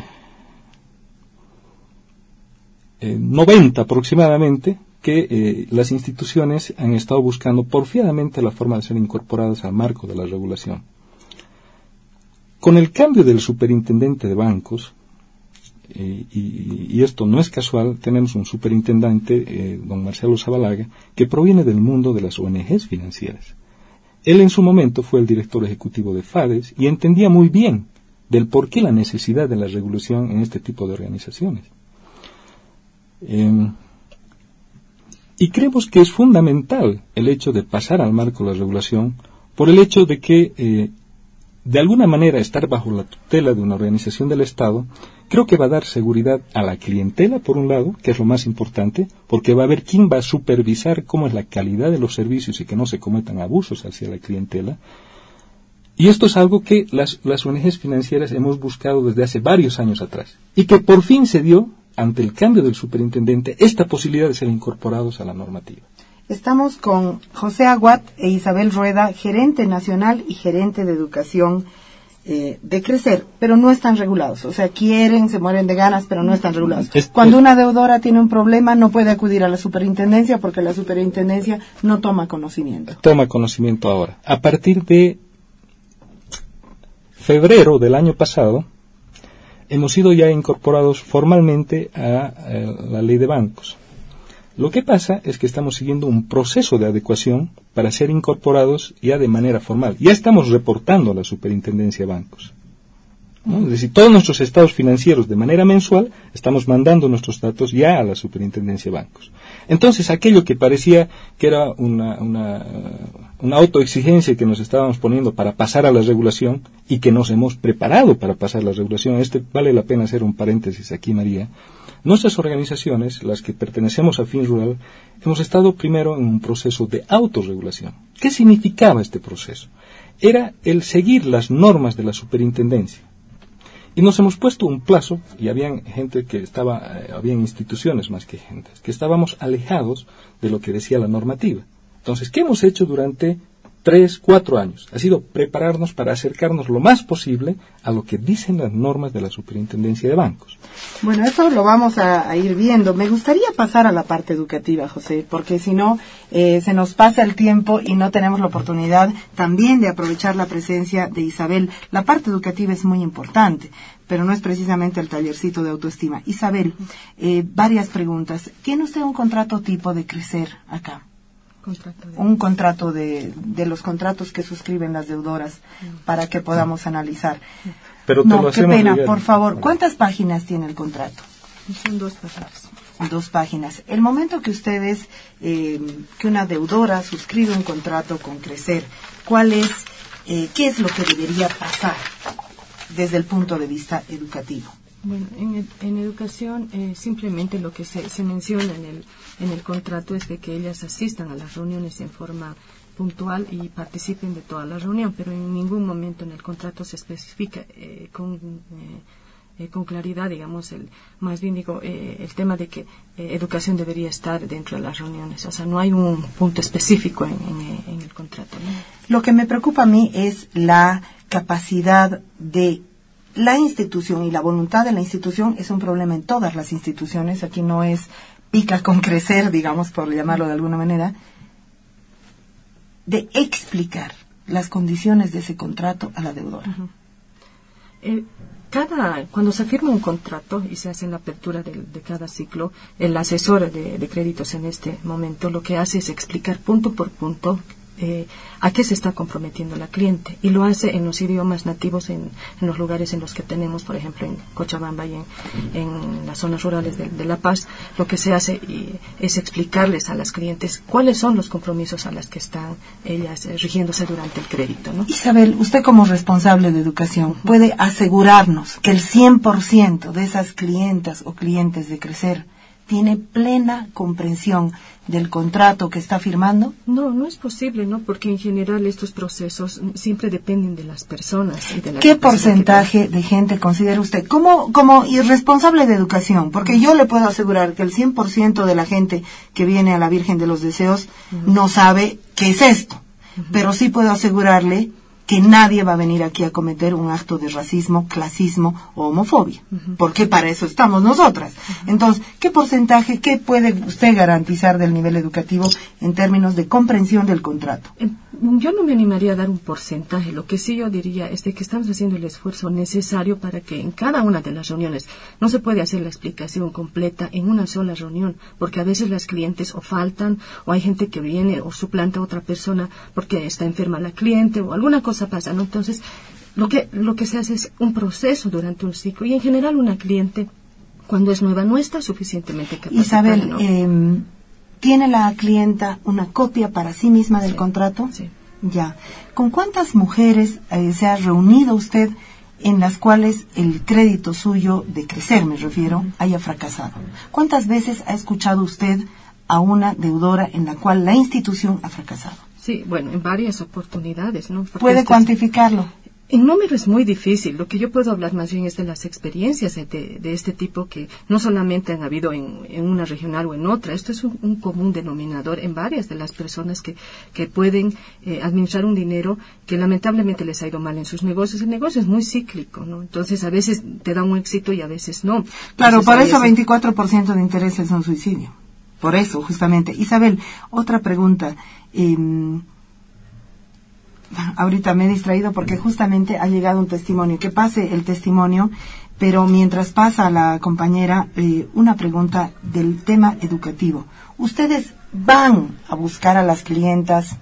eh, noventa aproximadamente, que eh, las instituciones han estado buscando porfiadamente la forma de ser incorporadas al marco de la regulación. Con el cambio del superintendente de bancos, Eh, y, y esto no es casual, tenemos un superintendente, eh, don Marcelo Zabalaga, que proviene del mundo de las O N Ges financieras. Él en su momento fue el director ejecutivo de FADES y entendía muy bien del por qué la necesidad de la regulación en este tipo de organizaciones. Eh, y creemos que es fundamental el hecho de pasar al marco de la regulación por el hecho de que eh, de alguna manera estar bajo la tutela de una organización del Estado creo que va a dar seguridad a la clientela, por un lado, que es lo más importante, porque va a haber quién va a supervisar cómo es la calidad de los servicios y que no se cometan abusos hacia la clientela. Y esto es algo que las, las O N Ges financieras hemos buscado desde hace varios años atrás, y que por fin se dio, ante el cambio del superintendente, esta posibilidad de ser incorporados a la normativa. Estamos con José Aguat e Isabel Rueda, gerente nacional y gerente de educación eh, de Crecer, pero no están regulados. O sea, quieren, se mueren de ganas, pero no están regulados. Es, Cuando es, una deudora tiene un problema, no puede acudir a la superintendencia porque la superintendencia no toma conocimiento. Toma conocimiento ahora. A partir de febrero del año pasado, hemos sido ya incorporados formalmente a, a la ley de bancos. Lo que pasa es que estamos siguiendo un proceso de adecuación para ser incorporados ya de manera formal. Ya estamos reportando a la Superintendencia de Bancos, ¿no? Es decir, todos nuestros estados financieros de manera mensual estamos mandando nuestros datos ya a la Superintendencia de Bancos. Entonces, aquello que parecía que era una, una, una autoexigencia que nos estábamos poniendo para pasar a la regulación y que nos hemos preparado para pasar a la regulación, este vale la pena hacer un paréntesis aquí, María. Nuestras organizaciones, las que pertenecemos a Fin Rural, hemos estado primero en un proceso de autorregulación. ¿Qué significaba este proceso? Era el seguir las normas de la superintendencia. Y nos hemos puesto un plazo, y había gente que estaba, eh, habían instituciones más que gente, que estábamos alejados de lo que decía la normativa. Entonces, ¿qué hemos hecho durante tres, cuatro años? Ha sido prepararnos para acercarnos lo más posible a lo que dicen las normas de la Superintendencia de Bancos. Bueno, eso lo vamos a, a ir viendo. Me gustaría pasar a la parte educativa, José, porque si no, eh, se nos pasa el tiempo y no tenemos la oportunidad también de aprovechar la presencia de Isabel. La parte educativa es muy importante, pero no es precisamente el tallercito de autoestima. Isabel, eh, varias preguntas. ¿Tiene usted un contrato tipo de crecer acá? Contrato de... Un contrato de, de los contratos que suscriben las deudoras para que podamos analizar. Pero te no, lo qué hacemos pena, llegar. por favor. ¿Cuántas páginas tiene el contrato? Son dos páginas. Dos páginas. El momento que ustedes, eh, que una deudora suscribe un contrato con Crecer, ¿cuál es, eh, qué es lo que debería pasar desde el punto de vista educativo? Bueno, en, en educación eh, simplemente lo que se, se menciona en el, en el contrato es de que ellas asistan a las reuniones en forma puntual y participen de toda la reunión, pero en ningún momento en el contrato se especifica eh, con, eh, eh, con claridad, digamos, el, más bien digo, eh, el tema de que eh, educación debería estar dentro de las reuniones. O sea, no hay un punto específico en, en, en el contrato, ¿no? Lo que me preocupa a mí es la capacidad de la institución, y la voluntad de la institución es un problema en todas las instituciones. Aquí no es pica con Crecer, digamos, por llamarlo de alguna manera, de explicar las condiciones de ese contrato a la deudora. Uh-huh. eh, cada, cuando se firma un contrato y se hace en la apertura de, de cada ciclo, el asesor de, de créditos en este momento lo que hace es explicar punto por punto Eh, a qué se está comprometiendo la cliente, y lo hace en los idiomas nativos en, en los lugares en los que tenemos, por ejemplo en Cochabamba y en, en las zonas rurales de, de La Paz. Lo que se hace y, es explicarles a las clientes cuáles son los compromisos a las que están ellas eh, rigiéndose durante el crédito, ¿no? Isabel, usted como responsable de educación puede asegurarnos que el cien por ciento de esas clientas o clientes de Crecer tiene plena comprensión del contrato que está firmando. No, no es posible, ¿no? Porque en general estos procesos siempre dependen de las personas y de la ¿Qué porcentaje de gente considera usted como como irresponsable de educación? Porque yo le puedo asegurar que el cien por ciento de la gente que viene a la Virgen de los Deseos uh-huh. no sabe qué es esto, uh-huh. pero sí puedo asegurarle que nadie va a venir aquí a cometer un acto de racismo, clasismo o homofobia, uh-huh. porque para eso estamos nosotras. Uh-huh. Entonces, ¿qué porcentaje, qué puede usted garantizar del nivel educativo en términos de comprensión del contrato? Eh, yo no me animaría a dar un porcentaje. Lo que sí yo diría es de que estamos haciendo el esfuerzo necesario para que en cada una de las reuniones no se puede hacer la explicación completa en una sola reunión, porque a veces las clientes o faltan, o hay gente que viene o suplanta a otra persona porque está enferma la cliente o alguna cosa pasa, ¿no? Entonces, lo que, lo que se hace es un proceso durante un ciclo, y en general una cliente, cuando es nueva, no está suficientemente capacitada, Isabel, ¿no? eh, ¿tiene la clienta una copia para sí misma del sí, contrato? Sí. Ya. ¿Con cuántas mujeres eh, se ha reunido usted en las cuales el crédito suyo de Crecer, me refiero, uh-huh. haya fracasado? ¿Cuántas veces ha escuchado usted a una deudora en la cual la institución ha fracasado? Sí, bueno, en varias oportunidades, ¿no? Porque ¿Puede este cuantificarlo? Es, en número es muy difícil. Lo que yo puedo hablar más bien es de las experiencias de, de este tipo que no solamente han habido en, en una regional o en otra. Esto es un, un común denominador en varias de las personas que, que pueden eh, administrar un dinero que lamentablemente les ha ido mal en sus negocios. El negocio es muy cíclico, ¿no? Entonces, a veces te da un éxito y a veces no. Claro, Entonces, por eso es... veinticuatro por ciento de interés es un suicidio. Por eso, justamente. Isabel, otra pregunta. Eh, ahorita me he distraído porque justamente ha llegado un testimonio. Que pase el testimonio, pero mientras pasa la compañera, eh, una pregunta del tema educativo. ¿Ustedes van a buscar a las clientas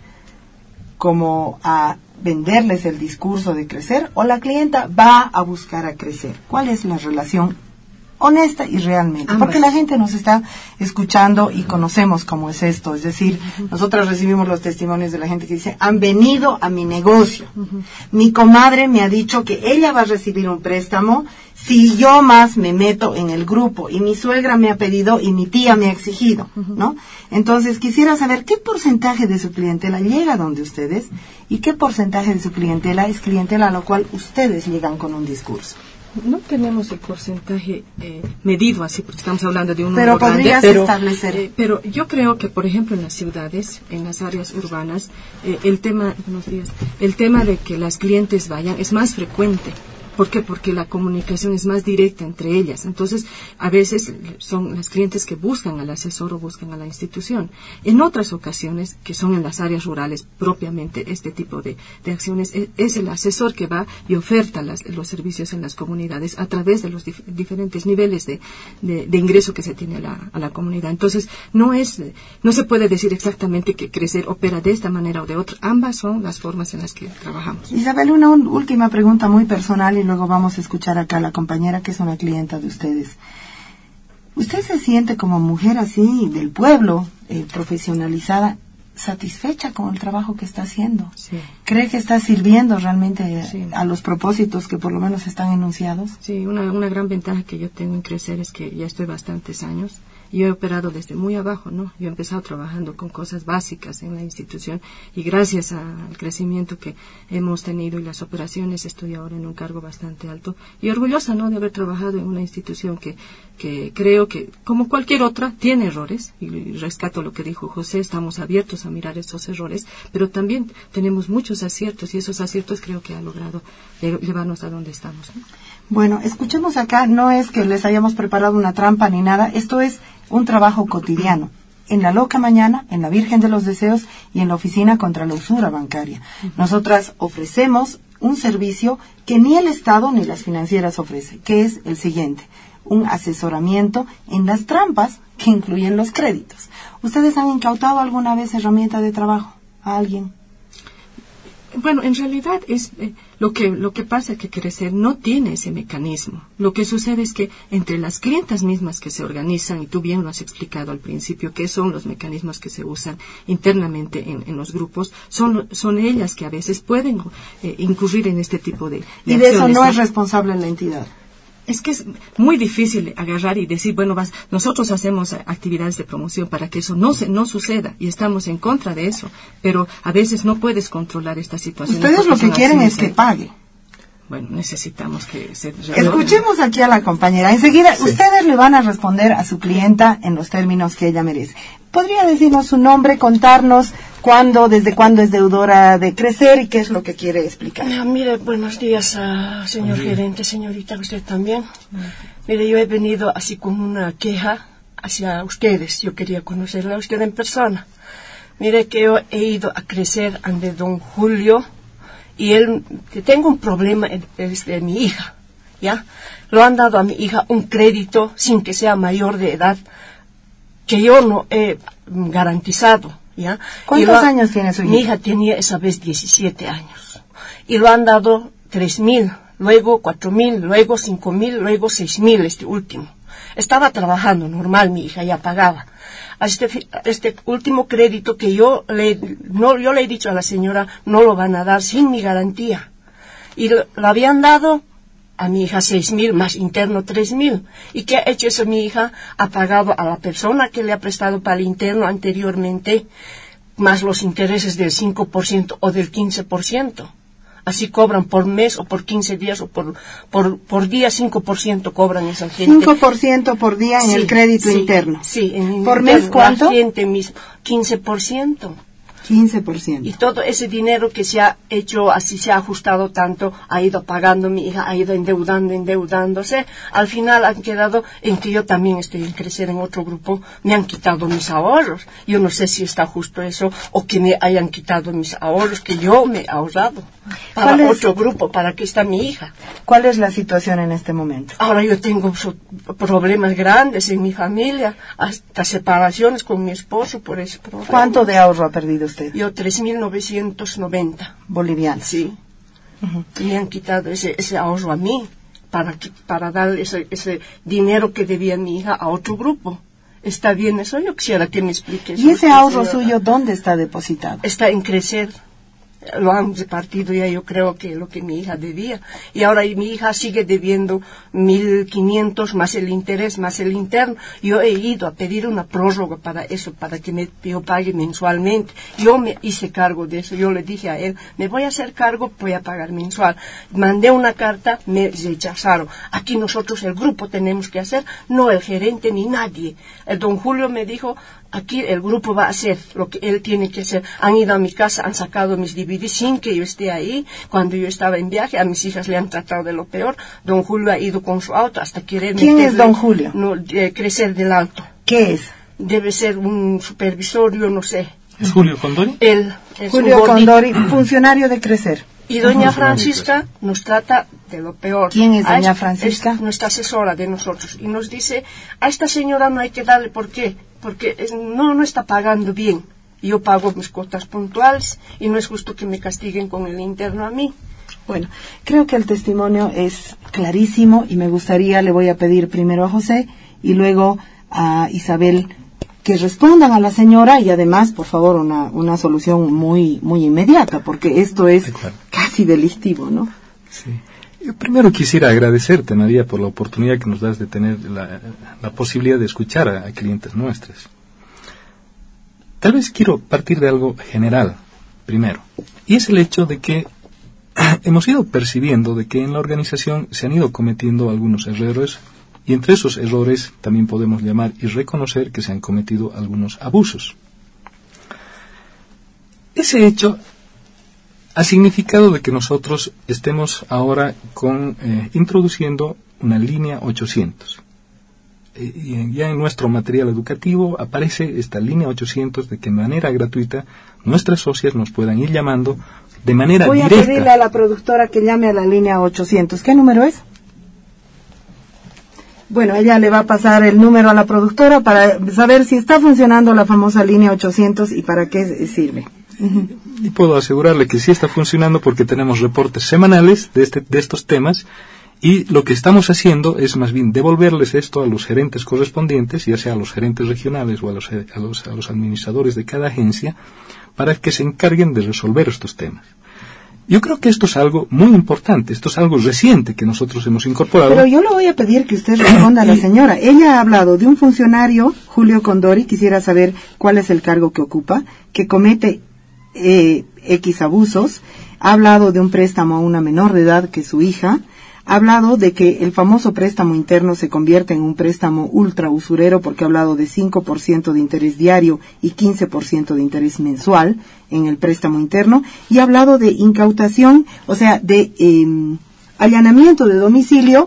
como a venderles el discurso de crecer, o la clienta va a buscar a crecer? ¿Cuál es la relación honesta y realmente? Ambas. Porque la gente nos está escuchando y conocemos cómo es esto. Es decir, uh-huh. nosotros recibimos los testimonios de la gente que dice, han venido a mi negocio. Uh-huh. Mi comadre me ha dicho que ella va a recibir un préstamo si yo más me meto en el grupo, y mi suegra me ha pedido y mi tía me ha exigido, uh-huh. ¿no? Entonces quisiera saber qué porcentaje de su clientela llega donde ustedes y qué porcentaje de su clientela es clientela a la cual ustedes llegan con un discurso. No tenemos el porcentaje eh, medido así, porque estamos hablando de un pero número podrías grande, pero, establecer. Eh, pero yo creo que, por ejemplo, en las ciudades, en las áreas urbanas, eh, el tema, buenos días, el tema de que las clientes vayan es más frecuente. ¿Por qué? Porque la comunicación es más directa entre ellas. Entonces, a veces son las clientes que buscan al asesor o buscan a la institución. En otras ocasiones, que son en las áreas rurales propiamente este tipo de, de acciones, es, es el asesor que va y oferta las, los servicios en las comunidades a través de los dif- diferentes niveles de, de, de ingreso que se tiene a la, a la comunidad. Entonces, no es, no se puede decir exactamente que crecer opera de esta manera o de otra. Ambas son las formas en las que trabajamos. Isabel, una un, última pregunta muy personal y luego vamos a escuchar acá a la compañera que es una clienta de ustedes. ¿Usted se siente como mujer así del pueblo, eh, profesionalizada, satisfecha con el trabajo que está haciendo? Sí. ¿Cree que está sirviendo realmente Sí. a los propósitos que por lo menos están enunciados? Sí, una, una gran ventaja que yo tengo en crecer es que ya estoy bastantes años. Yo he operado desde muy abajo, ¿no? Yo he empezado trabajando con cosas básicas en la institución y gracias al crecimiento que hemos tenido y las operaciones estoy ahora en un cargo bastante alto y orgullosa, ¿no?, de haber trabajado en una institución que, que creo que, como cualquier otra, tiene errores y rescato lo que dijo José, estamos abiertos a mirar esos errores, pero también tenemos muchos aciertos y esos aciertos creo que han logrado llevarnos a donde estamos, ¿no? Bueno, escuchemos acá, no es que les hayamos preparado una trampa ni nada, esto es un trabajo cotidiano, en la Loca Mañana, en la Virgen de los Deseos y en la Oficina contra la Usura Bancaria. Nosotras ofrecemos un servicio que ni el Estado ni las financieras ofrecen, que es el siguiente, un asesoramiento en las trampas que incluyen los créditos. ¿Ustedes han incautado alguna vez herramienta de trabajo a alguien? Bueno, en realidad es eh, lo que lo que pasa es que crecer no tiene ese mecanismo. Lo que sucede es que entre las clientas mismas que se organizan, y tú bien lo has explicado al principio, que son los mecanismos que se usan internamente en, en los grupos, son son ellas que a veces pueden eh, incurrir en este tipo de, de y de acciones, eso no, ¿no? es responsable la entidad. Es que es muy difícil agarrar y decir, bueno, vas, nosotros hacemos actividades de promoción para que eso no se, no suceda y estamos en contra de eso, pero a veces no puedes controlar esta situación. Ustedes lo que quieren es que pague. Bueno, necesitamos que se... Escuchemos aquí a la compañera. Enseguida, sí. Ustedes le van a responder a su clienta en los términos que ella merece. ¿Podría decirnos su nombre, contarnos cuándo, desde cuándo es deudora de Crecer y qué es lo que quiere explicar? No, mire, buenos días, uh, señor Bien. gerente, señorita, usted también. Mire, yo he venido así con una queja hacia ustedes. Yo quería conocerla a usted en persona. Mire que yo he ido a Crecer ante don Julio y él, que tengo un problema desde mi hija, ¿ya? Lo han dado a mi hija un crédito sin que sea mayor de edad, que yo no he garantizado, ¿ya? ¿Cuántos ha, años tiene su hija? Mi hija tenía esa vez diecisiete años. Y lo han dado tres mil, luego cuatro mil, luego cinco mil, luego seis mil, este último. Estaba trabajando normal, mi hija ya pagaba. Este, este último crédito que yo le, no, yo le he dicho a la señora, no lo van a dar sin mi garantía. Y lo, lo habían dado a mi hija seis mil, más interno tres mil. ¿Y qué ha hecho eso mi hija? Ha pagado a la persona que le ha prestado para el interno anteriormente, más los intereses del cinco por ciento o del quince por ciento. Así cobran por mes o por quince días o por por, por día cinco por ciento cobran esa gente. cinco por ciento por día en sí, el crédito sí, interno. Sí, en ¿Por interno, mes cuánto? La gente mismo, quince por ciento. quince por ciento. Y todo ese dinero que se ha hecho, así se ha ajustado tanto, ha ido pagando mi hija, ha ido endeudando, endeudándose. Al final han quedado en que yo también estoy en crecer en otro grupo. Me han quitado mis ahorros. Yo no sé si está justo eso o que me hayan quitado mis ahorros que yo me he ahorrado para otro grupo, para que está mi hija. ¿Cuál es la situación en este momento? Ahora yo tengo so- problemas grandes en mi familia, hasta separaciones con mi esposo por ese problema. ¿Cuánto de ahorro ha perdido usted? Yo tres mil novecientos noventa. Bolivianos. Sí. Uh-huh. Me han quitado ese, ese ahorro a mí para, para dar ese, ese dinero que debía mi hija a otro grupo. ¿Está bien eso? Yo quisiera que me explique. ¿Y ese ahorro suyo dónde está depositado? Está en Crecer. Lo han repartido ya, yo creo que lo que mi hija debía. Y ahora mi hija sigue debiendo mil quinientos más el interés, más el interno. Yo he ido a pedir una prórroga para eso, para que me, yo pague mensualmente. Yo me hice cargo de eso. Yo le dije a él, me voy a hacer cargo, voy a pagar mensual. Mandé una carta, me rechazaron. Aquí nosotros, el grupo, tenemos que hacer, no el gerente ni nadie. El don Julio me dijo, aquí el grupo va a hacer lo que él tiene que hacer. Han ido a mi casa, han sacado mis D V D sin que yo esté ahí. Cuando yo estaba en viaje, a mis hijas le han tratado de lo peor. Don Julio ha ido con su auto hasta querer ¿Quién meterle, es don Julio? No, eh, Crecer del Alto. ¿Qué es? Debe ser un supervisor, yo no sé. ¿Es Julio Condori? Él es Julio un Condori, funcionario de Crecer. Y doña Francisca nos trata de lo peor. ¿Quién es doña a Francisca? Es nuestra asesora de nosotros. Y nos dice, a esta señora no hay que darle, ¿por qué? Porque es, no, no está pagando bien. Yo pago mis cuotas puntuales y no es justo que me castiguen con el interno a mí. Bueno, creo que el testimonio es clarísimo y me gustaría, le voy a pedir primero a José y luego a Isabel que respondan a la señora y además, por favor, una, una solución muy, muy inmediata, porque esto es claro. casi delictivo, ¿no? Sí. Yo primero quisiera agradecerte, María, por la oportunidad que nos das de tener la, la posibilidad de escuchar a, a clientes nuestras. Tal vez quiero partir de algo general, primero, y es el hecho de que hemos ido percibiendo de que en la organización se han ido cometiendo algunos errores, y entre esos errores también podemos llamar y reconocer que se han cometido algunos abusos. Ese hecho ha significado de que nosotros estemos ahora con eh, introduciendo una línea ochocientos. Eh, y ya en nuestro material educativo aparece esta línea ochocientos de que de manera gratuita nuestras socias nos puedan ir llamando de manera Voy directa. Voy a pedirle a la productora que llame a la línea ochocientos. ¿Qué número es? Bueno, ella le va a pasar el número a la productora para saber si está funcionando la famosa línea ochocientos y para qué sirve. Y puedo asegurarle que sí está funcionando porque tenemos reportes semanales de, este, de estos temas y lo que estamos haciendo es más bien devolverles esto a los gerentes correspondientes, ya sea a los gerentes regionales o a los, a los, a los administradores de cada agencia, para que se encarguen de resolver estos temas. Yo creo que esto es algo muy importante, esto es algo reciente que nosotros hemos incorporado. Pero yo le voy a pedir que usted responda a la señora. Ella ha hablado de un funcionario, Julio Condori, quisiera saber cuál es el cargo que ocupa, que comete eh, X abusos, ha hablado de un préstamo a una menor de edad que su hija, ha hablado de que el famoso préstamo interno se convierte en un préstamo ultra usurero porque ha hablado de cinco por ciento de interés diario y quince por ciento de interés mensual en el préstamo interno y ha hablado de incautación, o sea, de eh, allanamiento de domicilio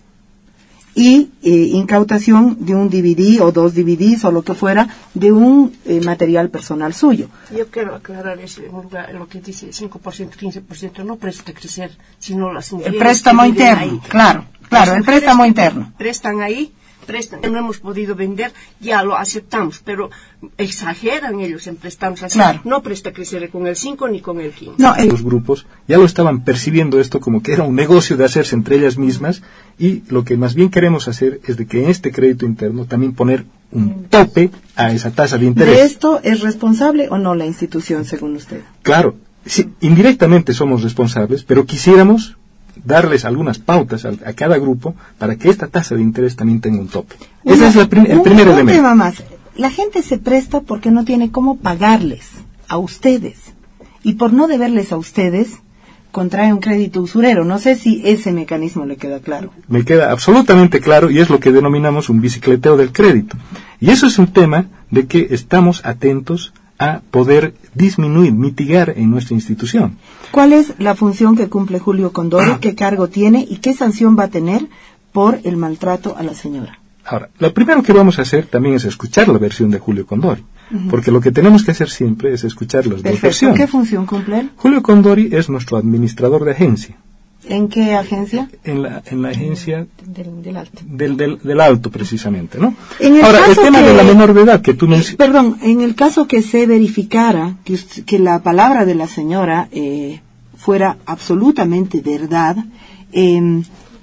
y eh, incautación de un D V D o dos D V Ds o lo que fuera de un eh, material personal suyo. Yo quiero aclarar eso, lo que dice cinco por ciento, quince por ciento, no presta crecer, sino las mujeres. El préstamo interno, ahí. claro, claro, las el préstamo interno. Prestan ahí, prestan, no hemos podido vender, ya lo aceptamos, pero exageran ellos en prestarnos así. Claro. No presta crecer con el cinco ni con el quince. No, eh. Los grupos ya lo estaban percibiendo esto como que era un negocio de hacerse entre ellas mismas y lo que más bien queremos hacer es de que en este crédito interno también poner un tope a esa tasa de interés. ¿De esto es responsable o no la institución, según usted? Claro, sí, indirectamente somos responsables, pero quisiéramos darles algunas pautas a, a cada grupo para que esta tasa de interés también tenga un tope. Una, Ese es la prim- el un, primer un elemento. tema más. La gente se presta porque no tiene cómo pagarles a ustedes. Y por no deberles a ustedes, contrae un crédito usurero. No sé si ese mecanismo le queda claro. Me queda absolutamente claro y es lo que denominamos un bicicleteo del crédito. Y eso es un tema de que estamos atentos a poder disminuir, mitigar en nuestra institución. ¿Cuál es la función que cumple Julio Condori? ¿Qué cargo tiene y qué sanción va a tener por el maltrato a la señora? Ahora, lo primero que vamos a hacer también es escuchar la versión de Julio Condori, uh-huh. porque lo que tenemos que hacer siempre es escuchar las dos versiones. ¿Qué función cumple él? Julio Condori es nuestro administrador de agencia. ¿En qué agencia? En la, en la agencia del, del Alto. Del, del, del Alto, precisamente, ¿no? En el Ahora, caso el tema que, de la menor de edad que tú mencionas. Perdón, en el caso que se verificara que, que la palabra de la señora eh, fuera absolutamente verdad, eh,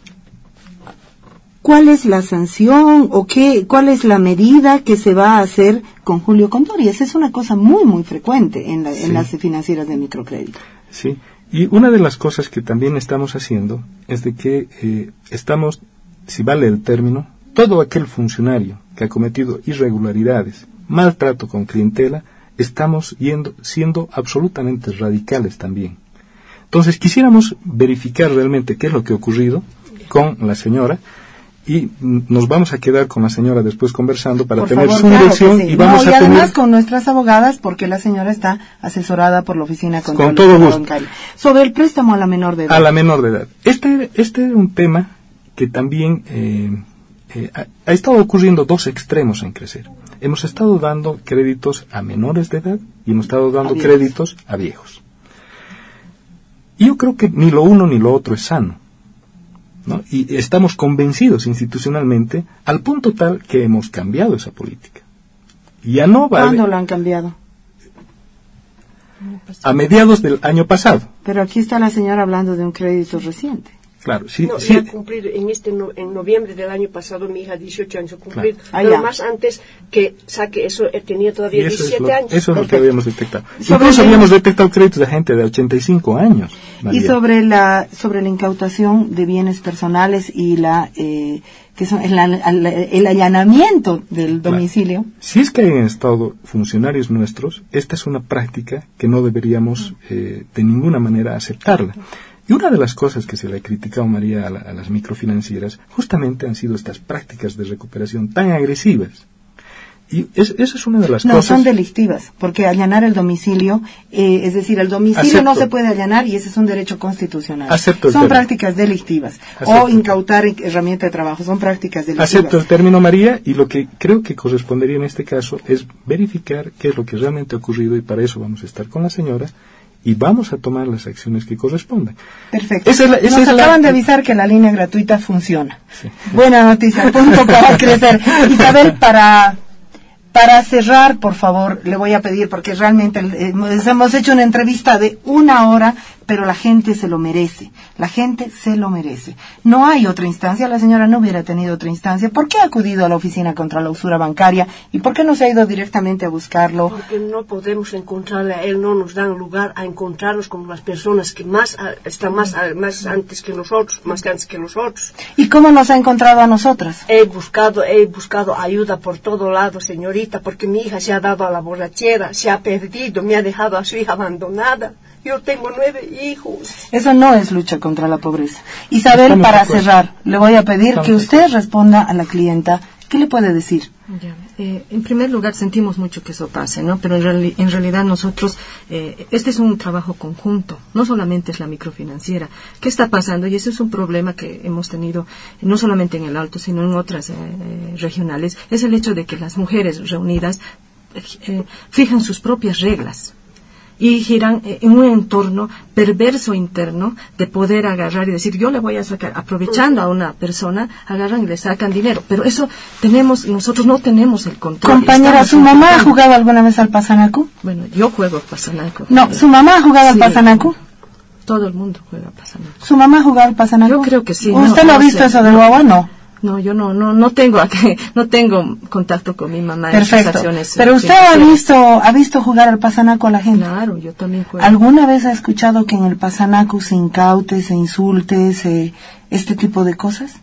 ¿cuál es la sanción o qué, cuál es la medida que se va a hacer con Julio Condori? Esa es una cosa muy, muy frecuente en, la, sí. en las financieras de microcrédito. Sí. Y una de las cosas que también estamos haciendo es de que eh, estamos, si vale el término, todo aquel funcionario que ha cometido irregularidades, maltrato con clientela, estamos yendo, siendo absolutamente radicales también. Entonces quisiéramos verificar realmente qué es lo que ha ocurrido con la señora y nos vamos a quedar con la señora después conversando para por tener favor, su claro versión sí. y vamos no, y a además tener... con nuestras abogadas porque la señora está asesorada por la oficina con todo gusto bancaria. Sobre el préstamo a la menor de edad. A la menor de edad. Este este es un tema que también eh, eh, ha, ha estado ocurriendo dos extremos en crecer. Hemos estado dando créditos a menores de edad y hemos estado dando a créditos a viejos. Y yo creo que ni lo uno ni lo otro es sano, ¿no? Y estamos convencidos institucionalmente al punto tal que hemos cambiado esa política. Ya no vale. ¿Cuándo lo han cambiado? A mediados del año pasado. Pero aquí está la señora hablando de un crédito reciente. Claro, sí. No, sí. ya cumplir en este no, en noviembre del año pasado mi hija dieciocho años cumplir, claro. ah, pero ya. más antes que saque eso eh, tenía todavía eso diecisiete es lo, años. Eso es lo Perfecto. que habíamos detectado. Sobre Incluso el... habíamos detectado créditos de gente de ochenta y cinco años. María. Y sobre la sobre la incautación de bienes personales y la eh, que son el, el, el allanamiento del domicilio. Claro. Si es que hay en estado funcionarios nuestros, esta es una práctica que no deberíamos eh, de ninguna manera aceptarla. Y una de las cosas que se le ha criticado, María, a, la, a las microfinancieras, justamente han sido estas prácticas de recuperación tan agresivas. Y es, esa es una de las no, cosas... No, son delictivas, porque allanar el domicilio, eh, es decir, el domicilio Acepto. no se puede allanar y ese es un derecho constitucional. Acepto el son término. prácticas delictivas. Acepto. O incautar herramienta de trabajo, son prácticas delictivas. Acepto el término, María, y lo que creo que correspondería en este caso es verificar qué es lo que realmente ha ocurrido y para eso vamos a estar con la señora y vamos a tomar las acciones que correspondan. Perfecto. Esa es la, esa Nos es acaban la... de avisar que la línea gratuita funciona. Sí. Buena noticia, punto para crecer. Isabel, para... Para cerrar, por favor, le voy a pedir, porque realmente eh, hemos hecho una entrevista de una hora, pero la gente se lo merece. La gente se lo merece. No hay otra instancia, la señora no hubiera tenido otra instancia. ¿Por qué ha acudido a la Oficina contra la Usura Bancaria? ¿Y por qué no se ha ido directamente a buscarlo? Porque no podemos encontrarle a él, no nos dan lugar a encontrarnos con las personas que más a, están más, a, más antes que nosotros, más antes que nosotros. ¿Y cómo nos ha encontrado a nosotras? He buscado, he buscado ayuda por todo lado, señorita, porque mi hija se ha dado a la borrachera, se ha perdido, me ha dejado a su hija abandonada. Yo tengo nueve hijos. Eso no es lucha contra la pobreza. Isabel, Estamos para cerrar, le voy a pedir Estamos que usted responda a la clienta. ¿Qué le puede decir? Ya, eh, en primer lugar, sentimos mucho que eso pase, ¿no? Pero en, reali en realidad nosotros, eh, este es un trabajo conjunto, no solamente es la microfinanciera. ¿Qué está pasando? Y ese es un problema que hemos tenido, no solamente en el Alto, sino en otras eh, regionales, es el hecho de que las mujeres reunidas eh, fijan sus propias reglas y giran en un entorno perverso interno de poder agarrar y decir, yo le voy a sacar, aprovechando a una persona, agarran y le sacan dinero. Pero eso tenemos, nosotros no tenemos el control. Compañera, ¿su mamá ha jugado alguna vez al pasanacu? Bueno, yo juego al pasanacu. No, ¿su mamá ha jugado sí, al pasanacu? Todo el mundo juega al pasanacu. ¿Su mamá ha jugado al pasanacu? Yo creo que sí. ¿Usted no, lo ha no visto sé. eso de guagua? No. No, yo no, no, no tengo, no tengo contacto con mi mamá. Perfecto. En acciones, Pero usted ha visto, ha visto jugar al pasanaco a la gente. Claro, yo también juego. ¿Alguna vez ha escuchado que en el pasanaco se incaute, se insulte, se, este tipo de cosas?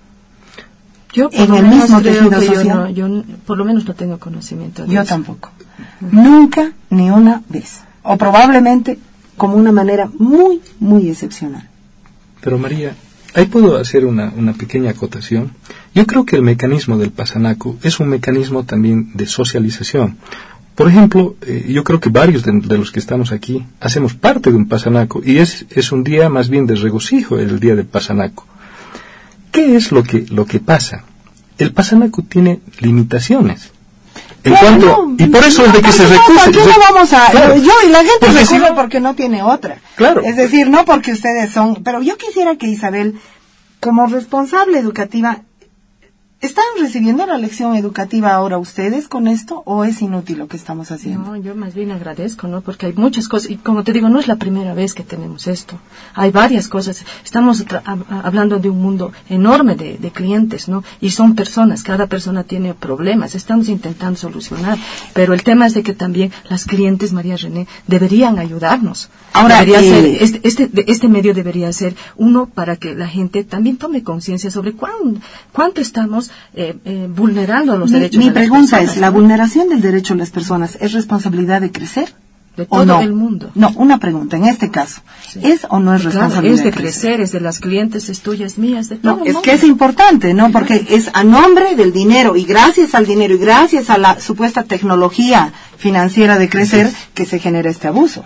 Yo por en lo el menos mismo creo tejido que yo, social. no, yo por lo menos no tengo conocimiento de Yo eso. tampoco. Nunca, ni una vez. O probablemente como una manera muy, muy excepcional. Pero María, ahí puedo hacer una, una pequeña acotación. Yo creo que el mecanismo del pasanaco es un mecanismo también de socialización, Por ejemplo, eh, yo creo que varios de, de los que estamos aquí hacemos parte de un pasanaco y es, es un día más bien de regocijo, el día del pasanaco. ¿Qué es lo que, lo que pasa? El pasanaco tiene limitaciones. En Claro, cuanto, no, y por eso no, es de que se no, recurre. ¿por qué no vamos a, Claro. yo y la gente Porque recurre si no- porque no tiene otra. Claro. Es decir, no porque ustedes son, pero yo quisiera que Isabel, como responsable educativa, ¿están recibiendo la lección educativa ahora ustedes con esto o es inútil lo que estamos haciendo? No, yo más bien agradezco, ¿no? Porque hay muchas cosas, y como te digo, no es la primera vez que tenemos esto. Hay varias cosas. Estamos tra- a- hablando de un mundo enorme de, de clientes, ¿no? Y son personas, cada persona tiene problemas. Estamos intentando solucionar. Pero el tema es de que también las clientes, María René, deberían ayudarnos. Ahora, debería eh, ser, este, este, de- este medio debería ser uno para que la gente también tome conciencia sobre cuán, cuánto estamos eh, eh, vulnerando los Mi, derechos mi de las pregunta personas, es, ¿la ¿no? vulneración del derecho de las personas es responsabilidad de crecer? De ¿O todo no? el mundo. No, una pregunta, en este caso, Sí. ¿es o no es Claro, responsabilidad es de crecer? crecer, es de las clientes, es tuyas, mías, de todo No, el es mundo. que es importante, ¿no? Porque es a nombre del dinero y gracias al dinero y gracias a la supuesta tecnología financiera de crecer que se genera este abuso.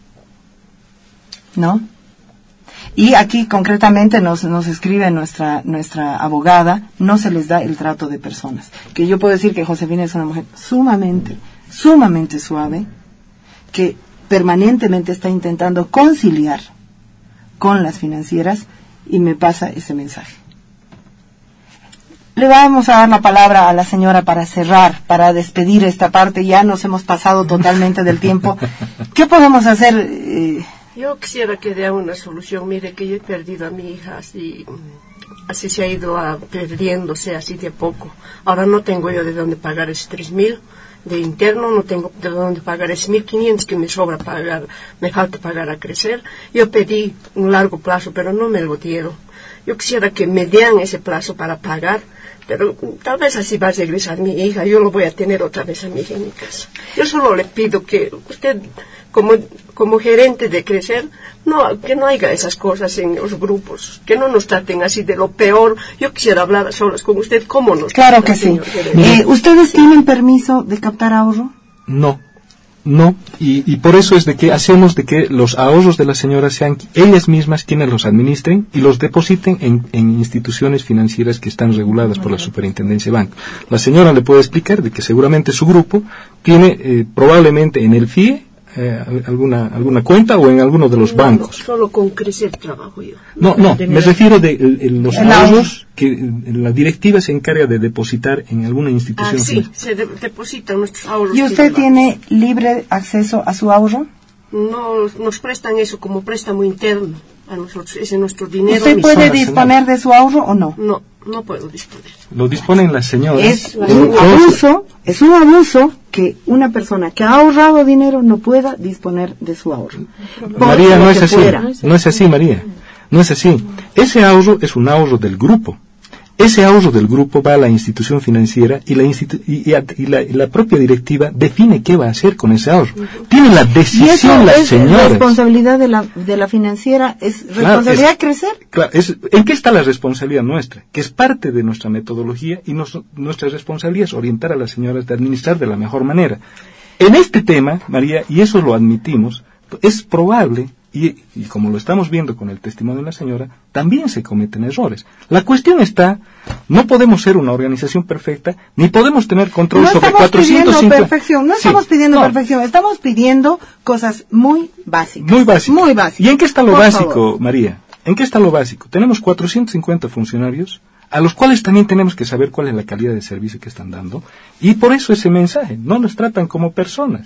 ¿No? Y aquí concretamente nos, nos escribe nuestra, nuestra abogada, no se les da el trato de personas. Que yo puedo decir que Josefina es una mujer sumamente, sumamente suave, que permanentemente está intentando conciliar con las financieras y me pasa ese mensaje. Le vamos a dar la palabra a la señora para cerrar, para despedir esta parte. Ya nos hemos pasado totalmente del tiempo. ¿Qué podemos hacer? Eh, Yo quisiera que dé una solución. Mire que yo he perdido a mi hija así, así se ha ido a, perdiéndose así de a poco. Ahora no tengo yo de dónde pagar esos tres mil de interno, no tengo de dónde pagar esos mil quinientos que me sobra pagar, me falta pagar a crecer. Yo pedí un largo plazo, pero no me lo dieron. Yo quisiera que me dieran ese plazo para pagar, pero tal vez así va a regresar mi hija. Yo lo voy a tener otra vez a mi hija en mi casa. Yo solo le pido que usted, como, como gerente de crecer, no, que no haya esas cosas en los grupos, que no nos traten así de lo peor. Yo quisiera hablar a solas con usted, ¿cómo nos claro trata, que sí. señor gerente? Eh, ¿Ustedes tienen permiso de captar ahorro? No, no, y, y por eso es de que hacemos de que los ahorros de las señoras sean ellas mismas quienes los administren y los depositen en, en instituciones financieras que están reguladas por la Superintendencia de Banco. La señora le puede explicar de que seguramente su grupo tiene eh, probablemente en el F I E eh, alguna alguna cuenta o en alguno de los No, bancos. no, solo con crecer trabajo yo. No, no, De me verdad. refiero de el- el- los El ahorros que eh, la directiva se encarga de depositar en alguna Ah, institución sí, financiera. se de- depositan nuestros ahorros. ¿Y usted privados. tiene libre acceso a su ahorro? No, nos prestan eso como préstamo interno a nosotros, ese es nuestro dinero. ¿Usted mis- puede nacional. disponer de su ahorro o no? No, no puedo disponer. Lo disponen las señoras. Es La un señora- abuso, es un abuso que una persona que ha ahorrado dinero no pueda disponer de su ahorro. Por María, lo no es que así. fuera. No es así, María. No es así. Ese ahorro es un ahorro del grupo. Ese ahorro del grupo va a la institución financiera y la, institu- y, y a- y la, y la propia directiva define qué va a hacer con ese ahorro. Tiene la Y eso decisión las es señoras. responsabilidad de la, de la financiera, es responsabilidad es- crecer. Claro, es- ¿en qué está la responsabilidad nuestra? Que es parte de nuestra metodología y nos- nuestra responsabilidad es orientar a las señoras de administrar de la mejor manera. En este tema, María, y eso lo admitimos, es probable, y, y como lo estamos viendo con el testimonio de la señora, también se cometen errores. La cuestión está, no podemos ser una organización perfecta, ni podemos tener control No sobre estamos cuatrocientos pidiendo cincuenta. perfección, no Sí, estamos pidiendo no, perfección, estamos pidiendo cosas muy básicas. Muy básico. Muy básicas. ¿Y en qué está lo Por básico, favor. María? ¿En qué está lo básico? Tenemos cuatrocientos cincuenta funcionarios, a los cuales también tenemos que saber cuál es la calidad de servicio que están dando, y por eso ese mensaje, no nos tratan como personas.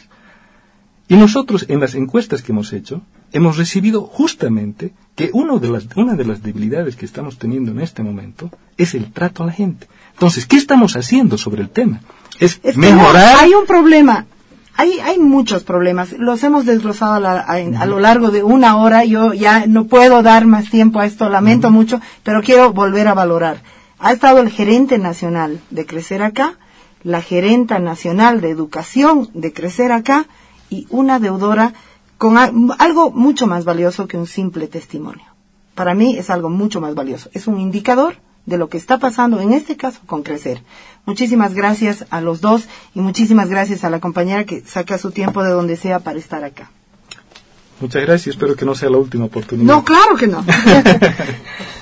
Y nosotros, en las encuestas que hemos hecho, hemos recibido justamente que uno de las, una de las debilidades que estamos teniendo en este momento es el trato a la gente. Entonces, ¿qué estamos haciendo sobre el tema? Es, Es que mejorar... no, hay un problema. Hay, hay muchos problemas. Los hemos desglosado a, la- a- a lo largo de una hora. Yo ya no puedo dar más tiempo a esto, lamento mucho, pero quiero volver a valorar. Ha estado el gerente nacional de Crecer Acá, la gerenta nacional de educación de Crecer Acá y una deudora con a- algo mucho más valioso que un simple testimonio. Para mí es algo mucho más valioso. Es un indicador de lo que está pasando, en este caso con Crecer. Muchísimas gracias a los dos y muchísimas gracias a la compañera que saca su tiempo de donde sea para estar acá. Muchas gracias, espero que no sea la última oportunidad. No, claro que no.